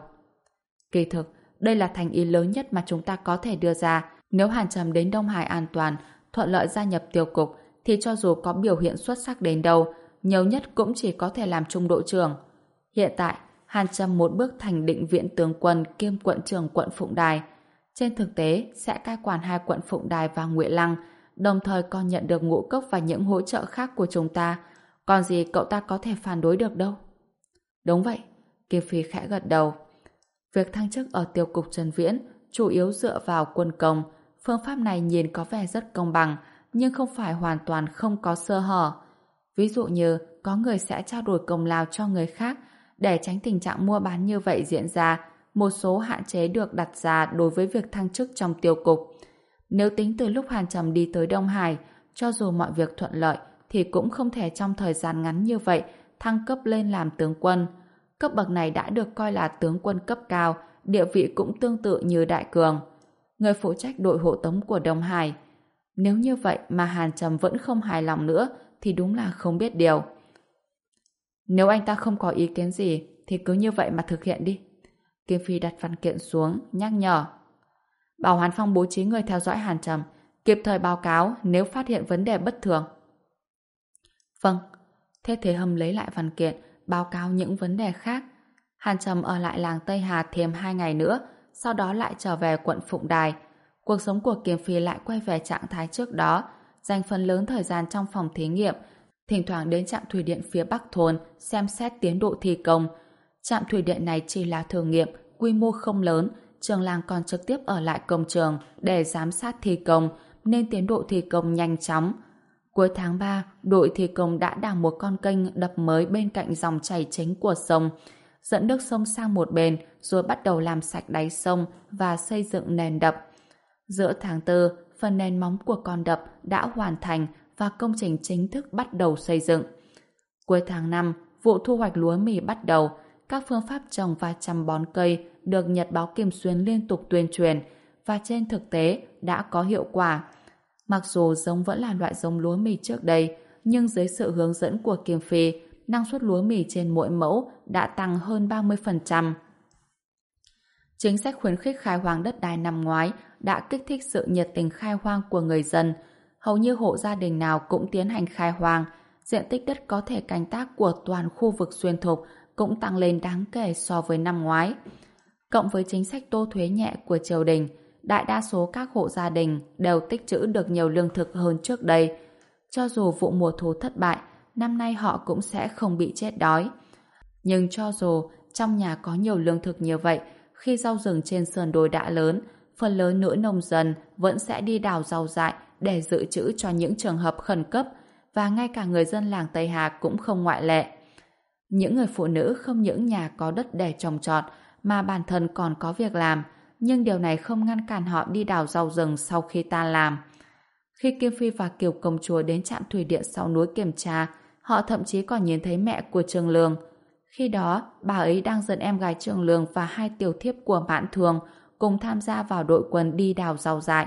Kỳ thực, đây là thành ý lớn nhất mà chúng ta có thể đưa ra. Nếu Hàn Trầm đến Đông Hải an toàn, thuận lợi gia nhập tiêu cục, thì cho dù có biểu hiện xuất sắc đến đâu, nhiều nhất cũng chỉ có thể làm trung đội trưởng. Hiện tại, Hàn Trầm một bước thành định viện tướng quân kiêm quận trưởng quận Phụng Đài. Trên thực tế, sẽ cai quản hai quận Phụng Đài và Ngụy Lăng, đồng thời còn nhận được ngũ cốc và những hỗ trợ khác của chúng ta. Còn gì cậu ta có thể phản đối được đâu. Đúng vậy, Kim Phi khẽ gật đầu. Việc thăng chức ở tiêu cục Trần Viễn chủ yếu dựa vào quân công. Phương pháp này nhìn có vẻ rất công bằng, nhưng không phải hoàn toàn không có sơ hở. Ví dụ như có người sẽ trao đổi công lao cho người khác. Để tránh tình trạng mua bán như vậy diễn ra, một số hạn chế được đặt ra đối với việc thăng chức trong tiêu cục. Nếu tính từ lúc Hàn Trầm đi tới Đông Hải, cho dù mọi việc thuận lợi, thì cũng không thể trong thời gian ngắn như vậy thăng cấp lên làm tướng quân. Cấp bậc này đã được coi là tướng quân cấp cao, địa vị cũng tương tự như đại cường. Người phụ trách đội hộ tống của Đông Hải. Nếu như vậy mà Hàn Trầm vẫn không hài lòng nữa, thì đúng là không biết điều. Nếu anh ta không có ý kiến gì, thì cứ như vậy mà thực hiện đi. Kim Phi đặt văn kiện xuống, nhắc nhở. Bảo Hàn Phong bố trí người theo dõi Hàn Trầm, kịp thời báo cáo nếu phát hiện vấn đề bất thường. Vâng. Thế Thế Hâm lấy lại văn kiện, báo cáo những vấn đề khác. Hàn Trầm ở lại làng Tây Hà thêm hai ngày nữa, sau đó lại trở về quận Phụng Đài. Cuộc sống của Kim Phi lại quay về trạng thái trước đó, dành phần lớn thời gian trong phòng thí nghiệm, thỉnh thoảng đến trạm thủy điện phía Bắc thôn xem xét tiến độ thi công. Trạm thủy điện này chỉ là thử nghiệm, quy mô không lớn, trường làng còn trực tiếp ở lại công trường để giám sát thi công, nên tiến độ thi công nhanh chóng. Cuối tháng ba, đội thi công đã đào một con kênh đập mới bên cạnh dòng chảy chính của sông, dẫn nước sông sang một bên rồi bắt đầu làm sạch đáy sông và xây dựng nền đập. Giữa tháng tư, phần nền móng của con đập đã hoàn thành và công trình chính thức bắt đầu xây dựng. Cuối tháng năm, vụ thu hoạch lúa mì bắt đầu. Các phương pháp trồng và chăm bón cây được Nhật báo Kim Xuyên liên tục tuyên truyền và trên thực tế đã có hiệu quả. Mặc dù giống vẫn là loại giống lúa mì trước đây, nhưng dưới sự hướng dẫn của Kim Phi, năng suất lúa mì trên mỗi mẫu đã tăng hơn ba mươi phần trăm. Chính sách khuyến khích khai hoang đất đai năm ngoái đã kích thích sự nhiệt tình khai hoang của người dân. Hầu như hộ gia đình nào cũng tiến hành khai hoang. Diện tích đất có thể canh tác của toàn khu vực xuyên thục cũng tăng lên đáng kể so với năm ngoái. Cộng với chính sách tô thuế nhẹ của triều đình, đại đa số các hộ gia đình đều tích trữ được nhiều lương thực hơn trước đây. Cho dù vụ mùa thu thất bại, năm nay họ cũng sẽ không bị chết đói. Nhưng cho dù trong nhà có nhiều lương thực như vậy, khi rau rừng trên sườn đồi đã lớn, phần lớn nữ nông dân vẫn sẽ đi đào rau dại để dự trữ cho những trường hợp khẩn cấp, và ngay cả người dân làng Tây Hà cũng không ngoại lệ. Những người phụ nữ không những nhà có đất để trồng trọt mà bản thân còn có việc làm, nhưng điều này không ngăn cản họ đi đào rau rừng sau khi tan làm. Khi Kim Phi và Kiều Công Chúa đến trạm thủy điện sau núi kiểm tra, họ thậm chí còn nhìn thấy mẹ của Trương Lương. Khi đó, bà ấy đang dẫn em gái Trương Lương và hai tiểu thiếp của Mãn Thường cùng tham gia vào đội quân đi đào rau dại.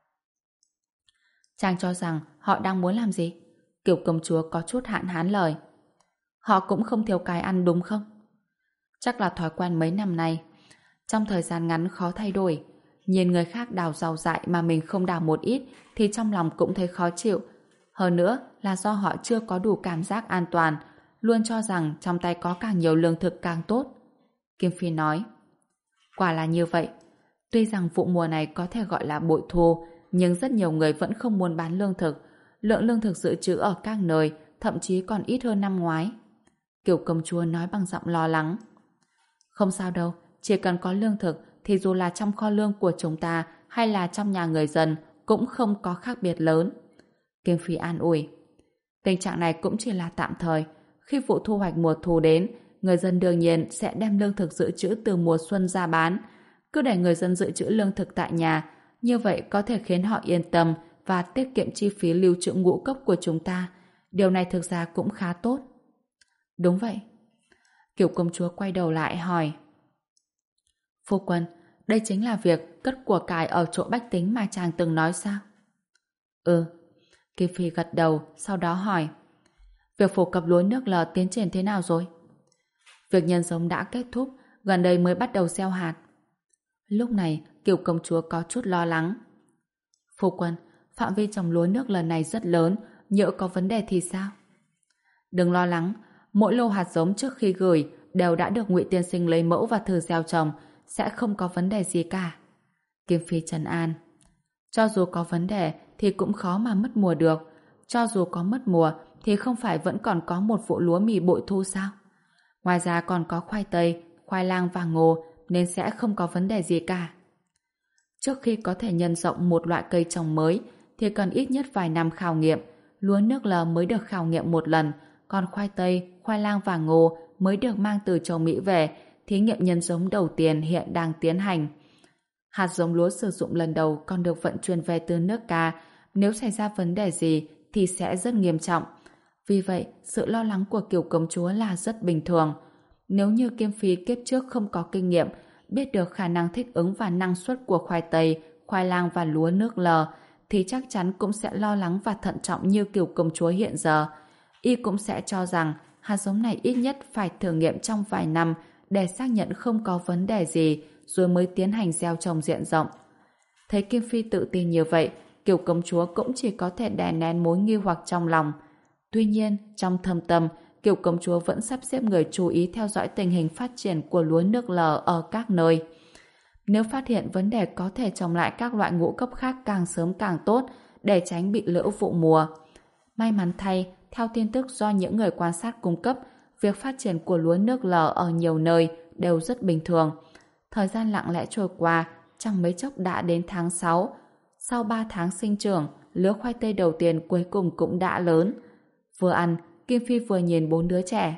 Chàng cho rằng họ đang muốn làm gì? Kiều Công Chúa có chút hạn hán lời. Họ cũng không thiếu cái ăn đúng không? Chắc là thói quen mấy năm nay. Trong thời gian ngắn khó thay đổi. Nhìn người khác đào rau dại mà mình không đào một ít thì trong lòng cũng thấy khó chịu. Hơn nữa là do họ chưa có đủ cảm giác an toàn, luôn cho rằng trong tay có càng nhiều lương thực càng tốt. Kim Phi nói. Quả là như vậy. Tuy rằng vụ mùa này có thể gọi là bội thu, nhưng rất nhiều người vẫn không muốn bán lương thực. Lượng lương thực dự trữ ở các nơi thậm chí còn ít hơn năm ngoái. Kiều công chúa nói bằng giọng lo lắng. Không sao đâu, chỉ cần có lương thực thì dù là trong kho lương của chúng ta hay là trong nhà người dân cũng không có khác biệt lớn. Kim Phi an ủi. Tình trạng này cũng chỉ là tạm thời. Khi vụ thu hoạch mùa thu đến, người dân đương nhiên sẽ đem lương thực dự trữ từ mùa xuân ra bán. Cứ để người dân dự trữ lương thực tại nhà, như vậy có thể khiến họ yên tâm và tiết kiệm chi phí lưu trữ ngũ cốc của chúng ta. Điều này thực ra cũng khá tốt. Đúng vậy. Kiều công chúa quay đầu lại hỏi. Phu quân, đây chính là việc cất của cải ở chỗ bách tính mà chàng từng nói sao? Ừ. Kim Phi gật đầu, sau đó hỏi. Việc phổ cập lúa nước lờ tiến triển thế nào rồi? Việc nhân giống đã kết thúc, gần đây mới bắt đầu gieo hạt. Lúc này, Kiều công chúa có chút lo lắng. Phu quân, phạm vi trồng lúa nước lần này rất lớn, nhỡ có vấn đề thì sao? Đừng lo lắng, mỗi lô hạt giống trước khi gửi đều đã được Ngụy tiên sinh lấy mẫu và thử gieo trồng, sẽ không có vấn đề gì cả. Kim Phi trấn an. Cho dù có vấn đề thì cũng khó mà mất mùa được. Cho dù có mất mùa thì không phải vẫn còn có một vụ lúa mì bội thu sao? Ngoài ra còn có khoai tây, khoai lang và ngô nên sẽ không có vấn đề gì cả. Trước khi có thể nhân rộng một loại cây trồng mới thì cần ít nhất vài năm khảo nghiệm. Lúa nước lờ mới được khảo nghiệm một lần, còn khoai tây, khoai lang và ngô mới được mang từ châu Mỹ về. Thí nghiệm nhân giống đầu tiên hiện đang tiến hành. Hạt giống lúa sử dụng lần đầu còn được vận chuyển về từ nước Ca. Nếu xảy ra vấn đề gì thì sẽ rất nghiêm trọng. Vì vậy, sự lo lắng của Kiều công chúa là rất bình thường. Nếu như Kim Phi kiếp trước không có kinh nghiệm, biết được khả năng thích ứng và năng suất của khoai tây, khoai lang và lúa nước lờ, thì chắc chắn cũng sẽ lo lắng và thận trọng như Kiều công chúa hiện giờ. Y cũng sẽ cho rằng hạt giống này ít nhất phải thử nghiệm trong vài năm để xác nhận không có vấn đề gì rồi mới tiến hành gieo trồng diện rộng. Thấy Kim Phi tự tin như vậy, Kiều công chúa cũng chỉ có thể đè nén mối nghi hoặc trong lòng. Tuy nhiên, trong thâm tâm, Kiều công chúa vẫn sắp xếp người chú ý theo dõi tình hình phát triển của lúa nước lờ ở các nơi. Nếu phát hiện vấn đề có thể trồng lại các loại ngũ cốc khác càng sớm càng tốt để tránh bị lỡ vụ mùa. May mắn thay, theo tin tức do những người quan sát cung cấp, việc phát triển của lúa nước lờ ở nhiều nơi đều rất bình thường. Thời gian lặng lẽ trôi qua, chẳng mấy chốc đã đến tháng sáu. Sau ba tháng sinh trưởng, lứa khoai tây đầu tiên cuối cùng cũng đã lớn. Vừa ăn, Kim Phi vừa nhìn bốn đứa trẻ.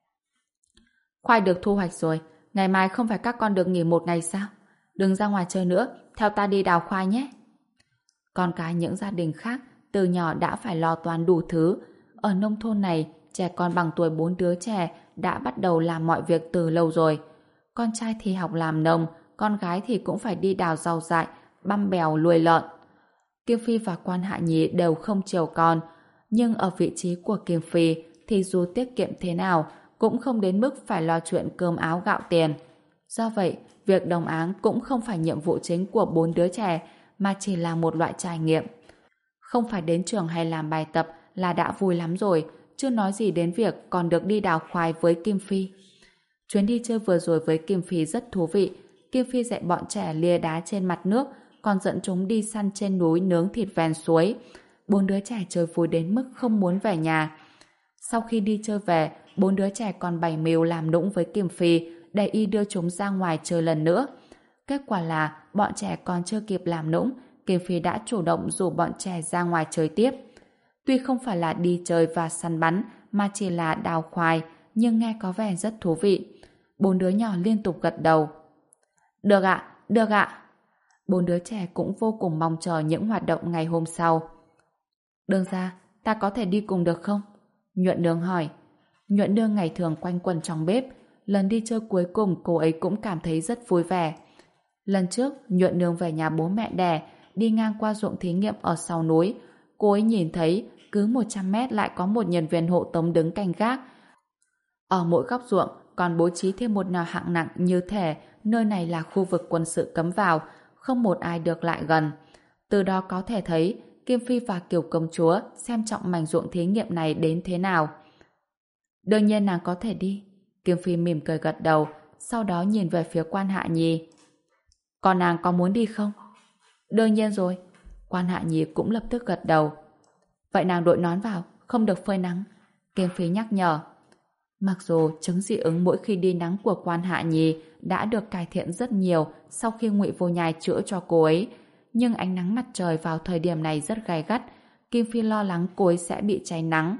Khoai được thu hoạch rồi, ngày mai không phải các con được nghỉ một ngày sao? Đừng ra ngoài chơi nữa, theo ta đi đào khoai nhé. Con cái những gia đình khác từ nhỏ đã phải lo toan đủ thứ. Ở nông thôn này, trẻ con bằng tuổi bốn đứa trẻ đã bắt đầu làm mọi việc từ lâu rồi. Con trai thì học làm nông, con gái thì cũng phải đi đào rau dại, băm bèo nuôi lợn. Kim Phi và Quan Hạ Nhi đều không chiều con, nhưng ở vị trí của Kim Phi thì dù tiết kiệm thế nào cũng không đến mức phải lo chuyện cơm áo gạo tiền. Do vậy, việc đồng áng cũng không phải nhiệm vụ chính của bốn đứa trẻ mà chỉ là một loại trải nghiệm. Không phải đến trường hay làm bài tập là đã vui lắm rồi, chưa nói gì đến việc còn được đi đào khoai với Kim Phi. Chuyến đi chơi vừa rồi với Kim Phi rất thú vị. Kim Phi dạy bọn trẻ lia đá trên mặt nước, còn dẫn chúng đi săn trên núi nướng thịt ven suối. Bốn đứa trẻ chơi vui đến mức không muốn về nhà. Sau khi đi chơi về, bốn đứa trẻ còn bày mưu làm nũng với Kim Phi để y đưa chúng ra ngoài chơi lần nữa. Kết quả là bọn trẻ còn chưa kịp làm nũng, Kim Phi đã chủ động rủ bọn trẻ ra ngoài chơi tiếp. Tuy không phải là đi chơi và săn bắn mà chỉ là đào khoai, nhưng nghe có vẻ rất thú vị. Bốn đứa nhỏ liên tục gật đầu. Được ạ, được ạ. Bốn đứa trẻ cũng vô cùng mong chờ những hoạt động ngày hôm sau. Đường ra, ta có thể đi cùng được không? Nhuận Nương hỏi. Nhuận Nương ngày thường quanh quẩn trong bếp, lần đi chơi cuối cùng cô ấy cũng cảm thấy rất vui vẻ. Lần trước, Nhuận Nương về nhà bố mẹ đẻ, đi ngang qua ruộng thí nghiệm ở sau núi. Cô ấy nhìn thấy cứ một trăm mét lại có một nhân viên hộ tống đứng canh gác. Ở mỗi góc ruộng còn bố trí thêm một nào hạng nặng như thể nơi này là khu vực quân sự cấm vào, không một ai được lại gần. Từ đó có thể thấy Kim Phi và Kiều công chúa xem trọng mảnh ruộng thí nghiệm này đến thế nào. Đương nhiên nàng có thể đi. Kim Phi mỉm cười gật đầu, sau đó nhìn về phía Quan Hạ Nhi. Còn nàng có muốn đi không? Đương nhiên rồi. Quan Hạ Nhi cũng lập tức gật đầu. Vậy nàng đội nón vào, không được phơi nắng. Kiêm Phi nhắc nhở. Mặc dù chứng dị ứng mỗi khi đi nắng của Quan Hạ Nhi đã được cải thiện rất nhiều sau khi Ngụy Vô Nhai chữa cho cô ấy, nhưng ánh nắng mặt trời vào thời điểm này rất gay gắt. Kim Phi lo lắng cô ấy sẽ bị cháy nắng.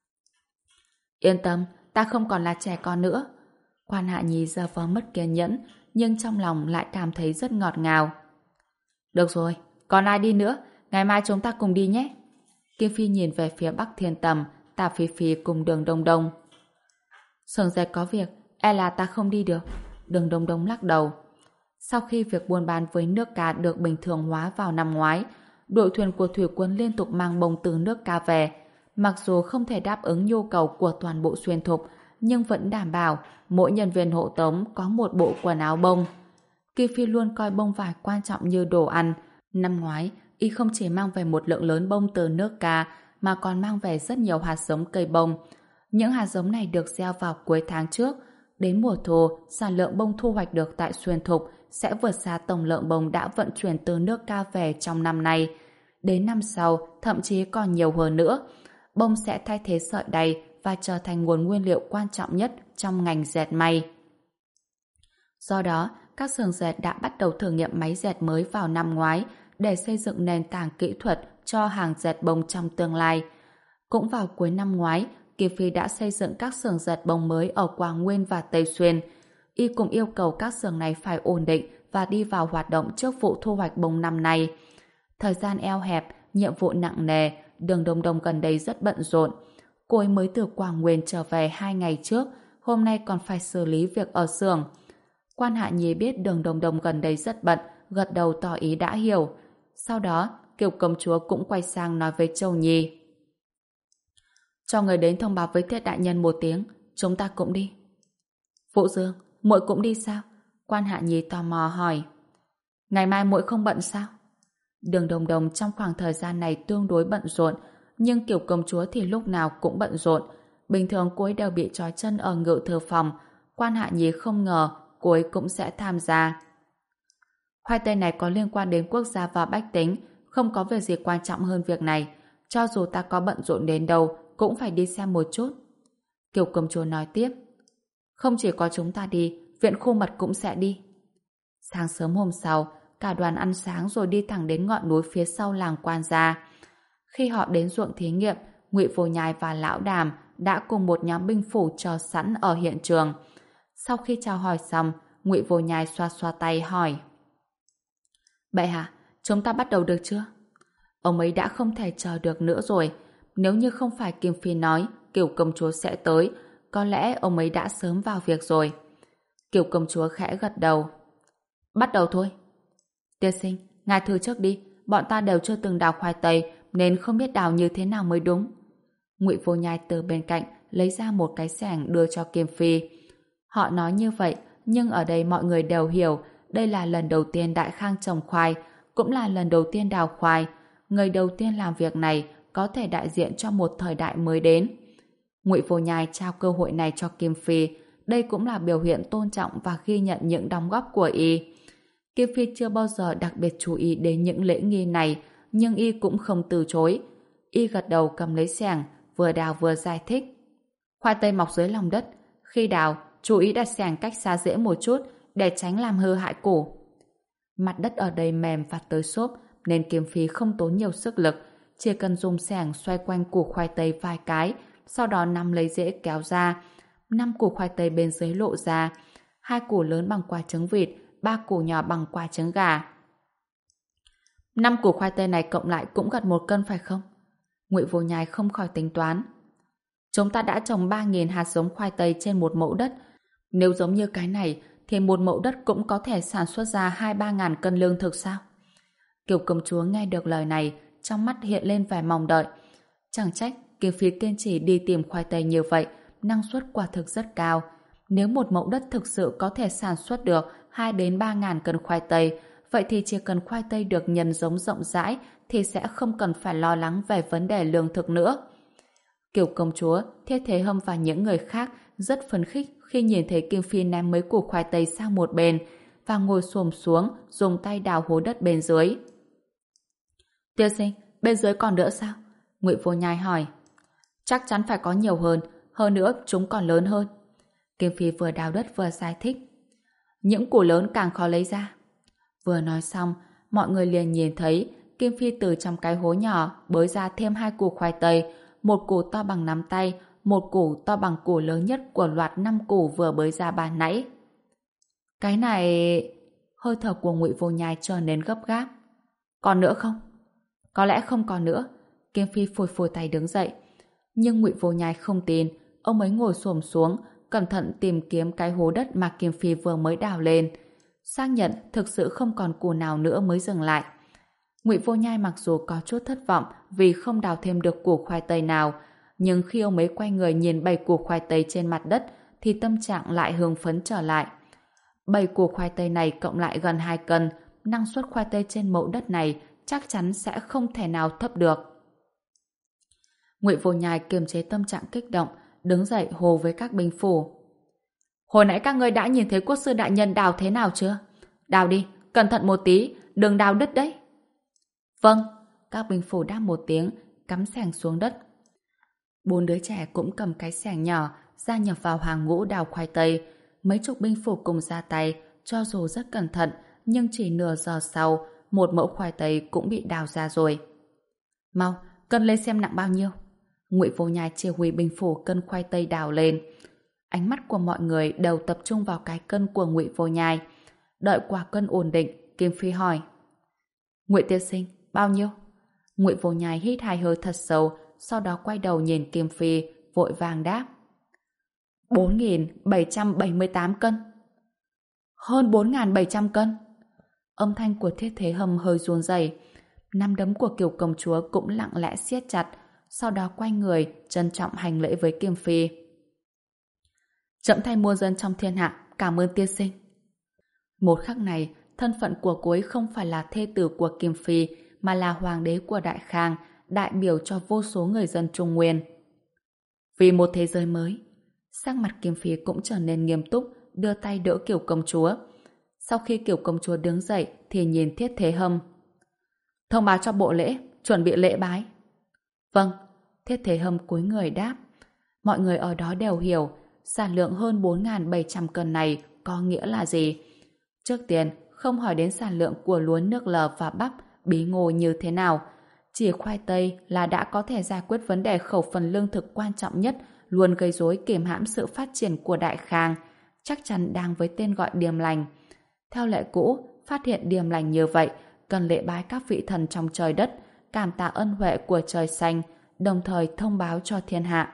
Yên tâm, ta không còn là trẻ con nữa. Quan Hạ Nhi giờ vờ mất kiên nhẫn, nhưng trong lòng lại cảm thấy rất ngọt ngào. Được rồi, còn ai đi nữa? Ngày mai chúng ta cùng đi nhé. Kim Phi nhìn về phía Bắc Thiên Tầm, Tả Phi Phi cùng Đường Đông Đông. Sưởng dệt có việc, e là ta không đi được. Đường Đông Đông lắc đầu. Sau khi việc buôn bán với nước Ca được bình thường hóa vào năm ngoái, đội thuyền của thủy quân liên tục mang bông từ nước Ca về. Mặc dù không thể đáp ứng nhu cầu của toàn bộ xuyên thục, nhưng vẫn đảm bảo mỗi nhân viên hộ tống có một bộ quần áo bông. Kim Phi luôn coi bông vải quan trọng như đồ ăn. Năm ngoái, y không chỉ mang về một lượng lớn bông từ nước Ca, mà còn mang về rất nhiều hạt giống cây bông. Những hạt giống này được gieo vào cuối tháng trước. Đến mùa thu, sản lượng bông thu hoạch được tại xuyên thục sẽ vượt xa tổng lượng bông đã vận chuyển từ nước Ca về trong năm nay. Đến năm sau, thậm chí còn nhiều hơn nữa. Bông sẽ thay thế sợi đay và trở thành nguồn nguyên liệu quan trọng nhất trong ngành dệt may. Do đó, các xưởng dệt đã bắt đầu thử nghiệm máy dệt mới vào năm ngoái để xây dựng nền tảng kỹ thuật cho hàng dệt bông trong tương lai. Cũng vào cuối năm ngoái, Kim Phi đã xây dựng các xưởng dệt bông mới ở Quảng Nguyên và Tây Xuyên. Y cũng yêu cầu các xưởng này phải ổn định và đi vào hoạt động trước vụ thu hoạch bông năm nay. Thời gian eo hẹp, nhiệm vụ nặng nề, Đường Đông Đông gần đây rất bận rộn. Cô ấy mới từ Quảng Nguyên trở về hai ngày trước, hôm nay còn phải xử lý việc ở xưởng. Quan Hạ Nhi biết Đường Đông Đông gần đây rất bận, gật đầu tỏ ý đã hiểu. Sau đó, Kiều công chúa cũng quay sang nói với Châu Nhi. Cho người đến thông báo với Thiết đại nhân một tiếng, chúng ta cũng đi. Phụ Dương, muội cũng đi sao? Quan Hạ Nhi tò mò hỏi. Ngày mai muội không bận sao? Đường Đông Đông trong khoảng thời gian này tương đối bận rộn, nhưng Kiều công chúa thì lúc nào cũng bận rộn. Bình thường cô ấy đều bị trói chân ở ngự thư phòng. Quan Hạ Nhi không ngờ cô ấy cũng sẽ tham gia. Khoai tây này có liên quan đến quốc gia và bách tính, không có việc gì quan trọng hơn việc này. Cho dù ta có bận rộn đến đâu, cũng phải đi xem một chút. Kiều công chúa nói tiếp. Không chỉ có chúng ta đi, viện khu mật cũng sẽ đi. Sáng sớm hôm sau, cả đoàn ăn sáng rồi đi thẳng đến ngọn núi phía sau làng Quan Gia. Khi họ đến ruộng thí nghiệm, Ngụy Vô Nhai và Lão Đàm đã cùng một nhóm binh phủ chờ sẵn ở hiện trường. Sau khi chào hỏi xong, Ngụy Vô Nhai xoa xoa tay hỏi. Bệ hạ, chúng ta bắt đầu được chưa? Ông ấy đã không thể chờ được nữa rồi. Nếu như không phải Kim Phi nói Kiều công chúa sẽ tới, có lẽ ông ấy đã sớm vào việc rồi. Kiều công chúa khẽ gật đầu. Bắt đầu thôi. Tiên sinh, ngài thử trước đi. Bọn ta đều chưa từng đào khoai tây nên không biết đào như thế nào mới đúng. Ngụy Vô Nhai từ bên cạnh lấy ra một cái xẻng đưa cho Kim Phi. Họ nói như vậy, nhưng ở đây mọi người đều hiểu đây là lần đầu tiên Đại Khang trồng khoai, cũng là lần đầu tiên đào khoai. Người đầu tiên làm việc này có thể đại diện cho một thời đại mới đến. Ngụy Vô Nhai trao cơ hội này cho Kim Phi, đây cũng là biểu hiện tôn trọng và ghi nhận những đóng góp của y. Kim Phi chưa bao giờ đặc biệt chú ý đến những lễ nghi này, nhưng y cũng không từ chối. Y gật đầu cầm lấy xẻng, vừa đào vừa giải thích. Khoai tây mọc dưới lòng đất, khi đào, chú ý đặt xẻng cách xa rễ một chút để tránh làm hư hại củ. Mặt đất ở đây mềm và tới xốp nên Kim Phi không tốn nhiều sức lực, chỉ cần dùng xẻng xoay quanh củ khoai tây vài cái, sau đó nắm lấy rễ kéo ra. Năm củ khoai tây bên dưới lộ ra, hai củ lớn bằng quả trứng vịt, ba củ nhỏ bằng quả trứng gà. Năm củ khoai tây này cộng lại cũng gần một cân phải không? Ngụy Vô Nhai không khỏi tính toán. Chúng ta đã trồng ba nghìn hạt giống khoai tây trên một mẫu đất. Nếu giống như cái này, thì một mẫu đất cũng có thể sản xuất ra hai ba ngàn cân lương thực sao? Kiều công chúa nghe được lời này, trong mắt hiện lên vẻ mong đợi. Chẳng trách Kim Phi kiên trì đi tìm khoai tây như vậy, năng suất quả thực rất cao. Nếu một mẫu đất thực sự có thể sản xuất được hai đến ba ngàn cân khoai tây, vậy thì chỉ cần khoai tây được nhân giống rộng rãi thì sẽ không cần phải lo lắng về vấn đề lương thực nữa. Kiều công chúa, Thiết Thế Hâm và những người khác rất phấn khích khi nhìn thấy Kim Phi ném mấy củ khoai tây sang một bên, và ngồi xổm xuống dùng tay đào hố đất bên dưới. Tiên sinh, bên dưới còn nữa sao? Ngụy Vô Nhai hỏi. Chắc chắn phải có nhiều hơn, hơn nữa chúng còn lớn hơn. Kim Phi vừa đào đất vừa giải thích. Những củ lớn càng khó lấy ra. Vừa nói xong, mọi người liền nhìn thấy Kim Phi từ trong cái hố nhỏ bới ra thêm hai củ khoai tây, một củ to bằng nắm tay, một củ to bằng củ lớn nhất của loạt năm củ vừa bới ra ban nãy. Cái này... Hơi thở của Ngụy Vô Nhai trở nên gấp gáp. Còn nữa không? Có lẽ không còn nữa. Kim Phi phủi phủi tay đứng dậy. Nhưng Ngụy Vô Nhai không tin. Ông ấy ngồi xổm xuống, cẩn thận tìm kiếm cái hố đất mà Kim Phi vừa mới đào lên. Xác nhận thực sự không còn củ nào nữa mới dừng lại. Ngụy Vô Nhai mặc dù có chút thất vọng vì không đào thêm được củ khoai tây nào, nhưng khi ông ấy quay người nhìn bảy củ khoai tây trên mặt đất thì tâm trạng lại hưng phấn trở lại. Bảy củ khoai tây này cộng lại gần hai cân, năng suất khoai tây trên mẫu đất này chắc chắn sẽ không thể nào thấp được. Ngụy Vô Nhai kiềm chế tâm trạng kích động, đứng dậy hô với các binh phủ. Hồi nãy các ngươi đã nhìn thấy quốc sư đại nhân đào thế nào chưa? Đào đi, cẩn thận một tí, đừng đào đứt đấy. Vâng, các binh phủ đáp một tiếng, cắm xẻng xuống đất. Bốn đứa trẻ cũng cầm cái xẻng nhỏ, gia nhập vào hàng ngũ đào khoai tây. Mấy chục binh phủ cùng ra tay, cho dù rất cẩn thận, nhưng chỉ nửa giờ sau, một mẫu khoai tây cũng bị đào ra rồi. Mau, cân lên xem nặng bao nhiêu. Ngụy Vô Nhai chỉ huy binh phủ cân khoai tây đào lên. Ánh mắt của mọi người đều tập trung vào cái cân của Ngụy Vô Nhai. Đợi quả cân ổn định, Kim Phi hỏi. Ngụy tiên sinh, bao nhiêu? Ngụy Vô Nhai hít hai hơi thật sâu, sau đó quay đầu nhìn Kim Phi, vội vàng đáp. bốn nghìn bảy trăm bảy mươi tám cân. Hơn bốn nghìn bảy trăm cân. Âm thanh của Thiết Thế Hâm hơi run rẩy. Nắm đấm của Kiều công chúa cũng lặng lẽ siết chặt, sau đó quay người, trân trọng hành lễ với Kim Phi. Trẫm thay muôn dân trong thiên hạ, cảm ơn tiên sinh. Một khắc này, thân phận của cô ấy không phải là thê tử của Kim Phi, mà là hoàng đế của Đại Khang, đại biểu cho vô số người dân Trung Nguyên. Vì một thế giới mới, sắc mặt Kim Phi cũng trở nên nghiêm túc, đưa tay đỡ Kiều công chúa. Sau khi Kiều công chúa đứng dậy thì nhìn Thiết Thế Hâm. Thông báo cho bộ lễ, chuẩn bị lễ bái. Vâng, Thiết Thế Hâm cúi người đáp. Mọi người ở đó đều hiểu sản lượng hơn bốn nghìn bảy trăm cân này có nghĩa là gì. Trước tiên, không hỏi đến sản lượng của lúa nước lờ và bắp, bí ngô như thế nào. Chỉ khoai tây là đã có thể giải quyết vấn đề khẩu phần lương thực quan trọng nhất, luôn gây rối kiềm hãm sự phát triển của Đại Khang, chắc chắn đang với tên gọi Điềm Lành. Theo lệ cũ, phát hiện Điềm Lành như vậy, cần lễ bái các vị thần trong trời đất, cảm tạ ân huệ của trời xanh, đồng thời thông báo cho thiên hạ.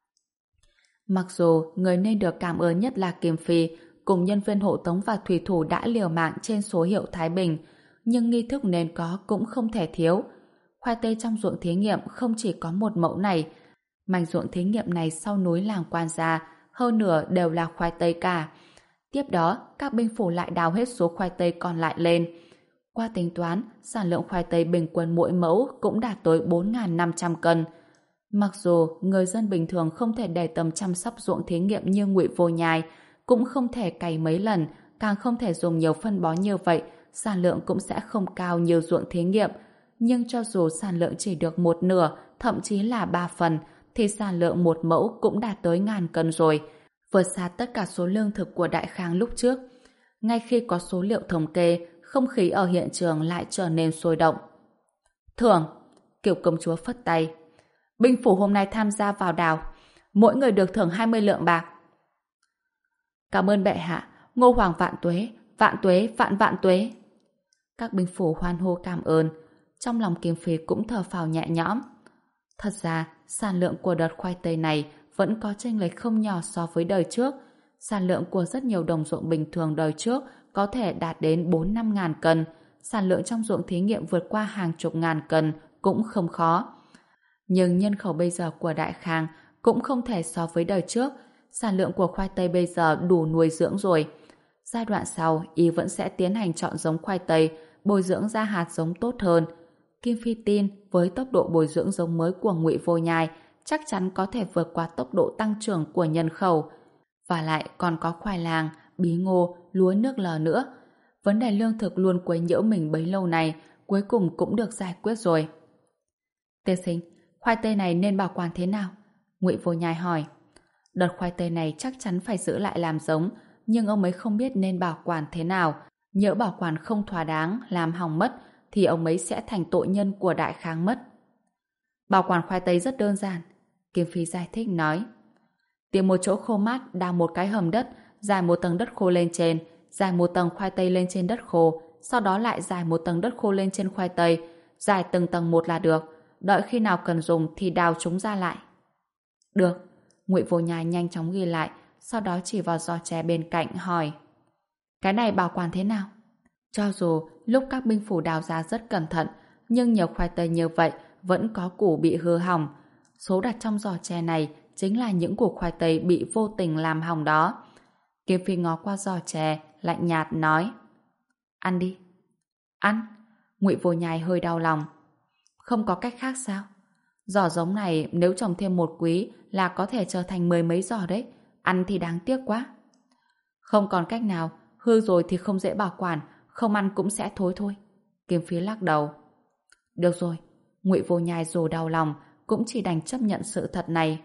Mặc dù người nên được cảm ơn nhất là Kim Phi, cùng nhân viên hộ tống và thủy thủ đã liều mạng trên số hiệu Thái Bình, nhưng nghi thức nên có cũng không thể thiếu. Khoai tây trong ruộng thí nghiệm không chỉ có một mẫu này, mảnh ruộng thí nghiệm này sau núi làng Quan Gia, hơn nửa đều là khoai tây cả. Tiếp đó, các binh phủ lại đào hết số khoai tây còn lại lên. Qua tính toán, sản lượng khoai tây bình quân mỗi mẫu cũng đạt tới bốn nghìn năm trăm cân. Mặc dù người dân bình thường không thể để tâm chăm sóc ruộng thí nghiệm như Ngụy Vô Nhai, cũng không thể cày mấy lần, càng không thể dùng nhiều phân bón như vậy, sản lượng cũng sẽ không cao như ruộng thí nghiệm. Nhưng cho dù sản lượng chỉ được một nửa, thậm chí là ba phần, thì sản lượng một mẫu cũng đạt tới ngàn cân rồi, vượt xa tất cả số lương thực của Đại Khang lúc trước. Ngay khi có số liệu thống kê, không khí ở hiện trường lại trở nên sôi động. Thưởng! Kiều công chúa phất tay. Binh phủ hôm nay tham gia vào đào, mỗi người được thưởng hai mươi lượng bạc. Cảm ơn bệ hạ, Ngô Hoàng vạn tuế, vạn tuế, vạn vạn tuế. Các binh phủ hoan hô cảm ơn. Trong lòng Kim Phi cũng thở phào nhẹ nhõm. Thật ra, sản lượng của đợt khoai tây này vẫn có chênh lệch không nhỏ so với đời trước. Sản lượng của rất nhiều đồng ruộng bình thường đời trước có thể đạt đến bốn năm ngàn cân. Sản lượng trong ruộng thí nghiệm vượt qua hàng chục ngàn cân cũng không khó. Nhưng nhân khẩu bây giờ của Đại Khang cũng không thể so với đời trước. Sản lượng của khoai tây bây giờ đủ nuôi dưỡng rồi. Giai đoạn sau, y vẫn sẽ tiến hành chọn giống khoai tây, bồi dưỡng ra hạt giống tốt hơn. Kim Phi tin với tốc độ bồi dưỡng giống mới của Ngụy Vô Nhai chắc chắn có thể vượt qua tốc độ tăng trưởng của nhân khẩu. Và lại còn có khoai lang, bí ngô, lúa nước lờ nữa. Vấn đề lương thực luôn quấy nhiễu mình bấy lâu này cuối cùng cũng được giải quyết rồi. Tiên sinh, khoai tây này nên bảo quản thế nào? Ngụy Vô Nhai hỏi. Đợt khoai tây này chắc chắn phải giữ lại làm giống, nhưng ông ấy không biết nên bảo quản thế nào. Nhỡ bảo quản không thỏa đáng, làm hỏng mất, thì ông ấy sẽ thành tội nhân của Đại Khang mất. Bảo quản khoai tây rất đơn giản. Kim Phi giải thích nói. Tìm một chỗ khô mát, đào một cái hầm đất, dài một tầng đất khô lên trên, dài một tầng khoai tây lên trên đất khô, sau đó lại dài một tầng đất khô lên trên khoai tây, dài từng tầng một là được. Đợi khi nào cần dùng thì đào chúng ra lại. Được. Ngụy Vô Nhai nhanh chóng ghi lại, sau đó chỉ vào giò chè bên cạnh hỏi. Cái này bảo quản thế nào? Cho dù lúc các binh phủ đào ra rất cẩn thận, nhưng nhiều khoai tây như vậy vẫn có củ bị hư hỏng. Số đặt trong giò chè này chính là những củ khoai tây bị vô tình làm hỏng đó. Kim Phi ngó qua giò chè, lạnh nhạt nói. Ăn đi. Ăn? Ngụy Vô Nhai hơi đau lòng. Không có cách khác sao? Giò giống này nếu trồng thêm một quý là có thể trở thành mười mấy giò đấy. Ăn thì đáng tiếc quá. Không còn cách nào, hư rồi thì không dễ bảo quản, không ăn cũng sẽ thối thôi. Kim Phi lắc đầu. Được rồi, Ngụy Vô Nhai dù đau lòng cũng chỉ đành chấp nhận sự thật này.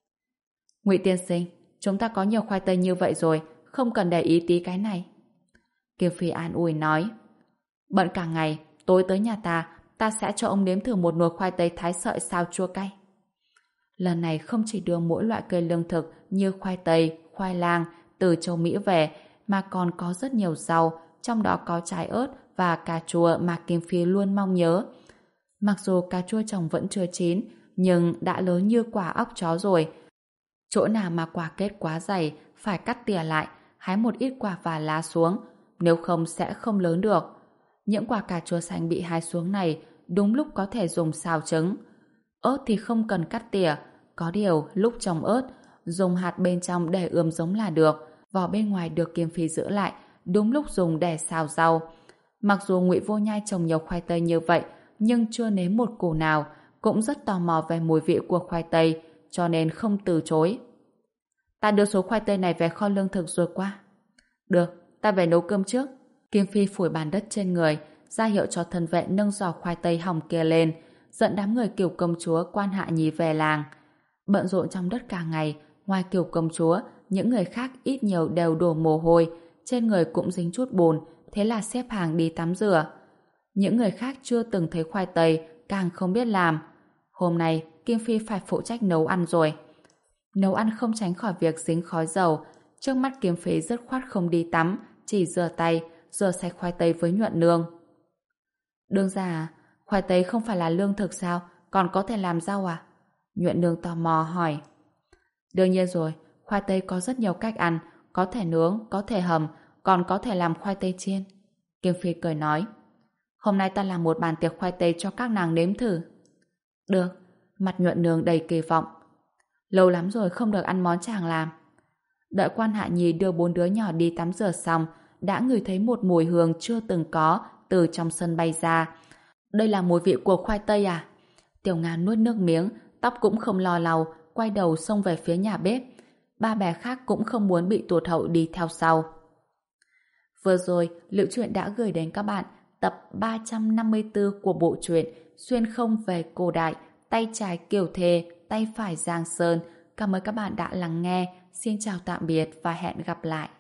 Ngụy tiên sinh, chúng ta có nhiều khoai tây như vậy rồi, không cần để ý tí cái này. Kim Phi an ủi nói. Bận cả ngày, tối tới nhà ta, ta sẽ cho ông nếm thử một nồi khoai tây thái sợi xào chua cay. Lần này không chỉ đưa mỗi loại cây lương thực như khoai tây, khoai lang từ châu Mỹ về, mà còn có rất nhiều rau, trong đó có trái ớt và cà chua mà Kim Phi luôn mong nhớ. Mặc dù cà chua trồng vẫn chưa chín, nhưng đã lớn như quả óc chó rồi. Chỗ nào mà quả kết quá dày, phải cắt tỉa lại, hái một ít quả và lá xuống, nếu không sẽ không lớn được. Những quả cà chua xanh bị hái xuống này đúng lúc có thể dùng xào trứng. Ớt thì không cần cắt tỉa, có điều lúc trồng ớt, dùng hạt bên trong để ươm giống là được, vỏ bên ngoài được Kim Phi giữ lại, đúng lúc dùng để xào rau. Mặc dù Ngụy Vô Nhai trồng nhiều khoai tây như vậy, nhưng chưa nếm một củ nào, cũng rất tò mò về mùi vị của khoai tây, cho nên không từ chối. Ta đưa số khoai tây này về kho lương thực rồi qua. Được, ta về nấu cơm trước. Kim Phi phủi bàn đất trên người, ra hiệu cho thân vệ nâng giò khoai tây hỏng kia lên, dẫn đám người Kiều công chúa Quan Hạ Nhi về làng. Bận rộn trong đất cả ngày, ngoài Kiều công chúa, những người khác ít nhiều đều đổ mồ hôi, trên người cũng dính chút bùn, thế là xếp hàng đi tắm rửa. Những người khác chưa từng thấy khoai tây, càng không biết làm. Hôm nay, Kim Phi phải phụ trách nấu ăn rồi. Nấu ăn không tránh khỏi việc dính khói dầu. Trước mắt Kim Phi dứt khoát không đi tắm, chỉ rửa tay, rửa sạch khoai tây với nhuận nương. Đương ra, khoai tây không phải là lương thực sao, còn có thể làm rau à? Nhuận nương tò mò hỏi. Đương nhiên rồi, khoai tây có rất nhiều cách ăn, có thể nướng, có thể hầm, còn có thể làm khoai tây chiên. Kim Phi cười nói. Hôm nay ta làm một bàn tiệc khoai tây cho các nàng nếm thử. Được, mặt nhuận nương đầy kỳ vọng. Lâu lắm rồi không được ăn món chàng làm. Đợi Quan Hạ Nhi đưa bốn đứa nhỏ đi tắm rửa xong, đã ngửi thấy một mùi hương chưa từng có từ trong sân bay ra. Đây là mùi vị của khoai tây à? Tiểu Nga nuốt nước miếng, tóc cũng không lo lau, quay đầu xông về phía nhà bếp. Ba bé khác cũng không muốn bị tụt hậu đi theo sau. Vừa rồi, Liễu Chuyện đã gửi đến các bạn tập ba trăm năm mươi tư của bộ truyện Xuyên không về cổ đại, tay trái Kiều Thề, tay phải Giang Sơn. Cảm ơn các bạn đã lắng nghe. Xin chào tạm biệt và hẹn gặp lại.